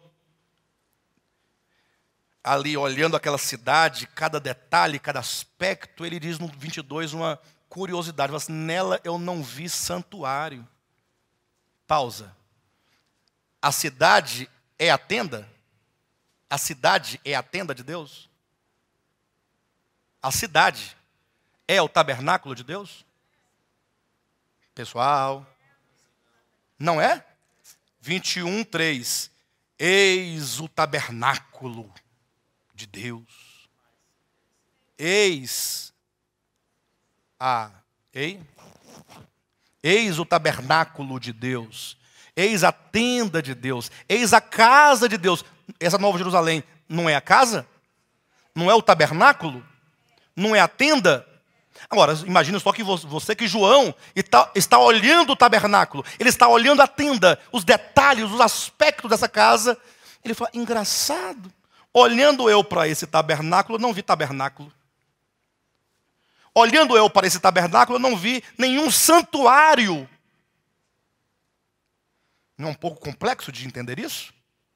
ali olhando aquela cidade, cada detalhe, cada aspecto, ele diz no 22 uma curiosidade, mas nela eu não vi santuário. Pausa. A cidade é a tenda? A cidade é a tenda de Deus? A cidade é o tabernáculo de Deus? Pessoal, não é? 21, 3. Eis o tabernáculo de Deus. Eis o tabernáculo de Deus. Eis a tenda de Deus. Eis a casa de Deus. Essa Nova Jerusalém não é a casa? Não é o tabernáculo? Não é a tenda? Agora, imagina só que você que João está olhando o tabernáculo. Ele está olhando a tenda, os detalhes, os aspectos dessa casa. Ele fala, engraçado. Olhando eu para esse tabernáculo, eu não vi tabernáculo. Olhando eu para esse tabernáculo, eu não vi nenhum santuário. Não é um pouco complexo de entender isso?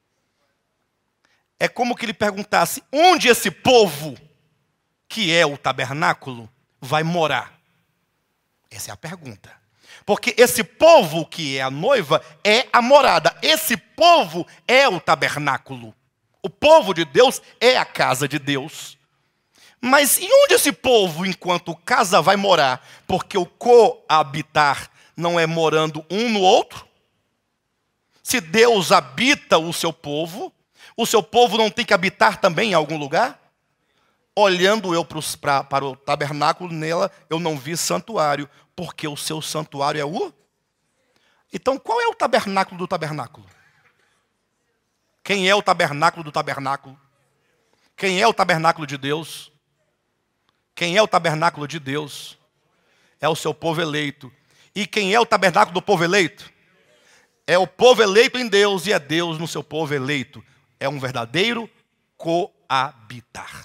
É como que ele perguntasse, onde esse povo, que é o tabernáculo, vai morar? Essa é a pergunta. Porque esse povo que é a noiva é a morada. Esse povo é o tabernáculo. O povo de Deus é a casa de Deus. Mas e onde esse povo, enquanto casa, vai morar? Porque o coabitar não é morando um no outro? Se Deus habita o seu povo não tem que habitar também em algum lugar? Olhando eu para o tabernáculo, nela eu não vi santuário, porque o seu santuário é o... Então qual é o tabernáculo do tabernáculo? Quem é o tabernáculo do tabernáculo? Quem é o tabernáculo de Deus? Quem é o tabernáculo de Deus? É o seu povo eleito. E quem é o tabernáculo do povo eleito? É o povo eleito em Deus e é Deus no seu povo eleito. É um verdadeiro coabitar.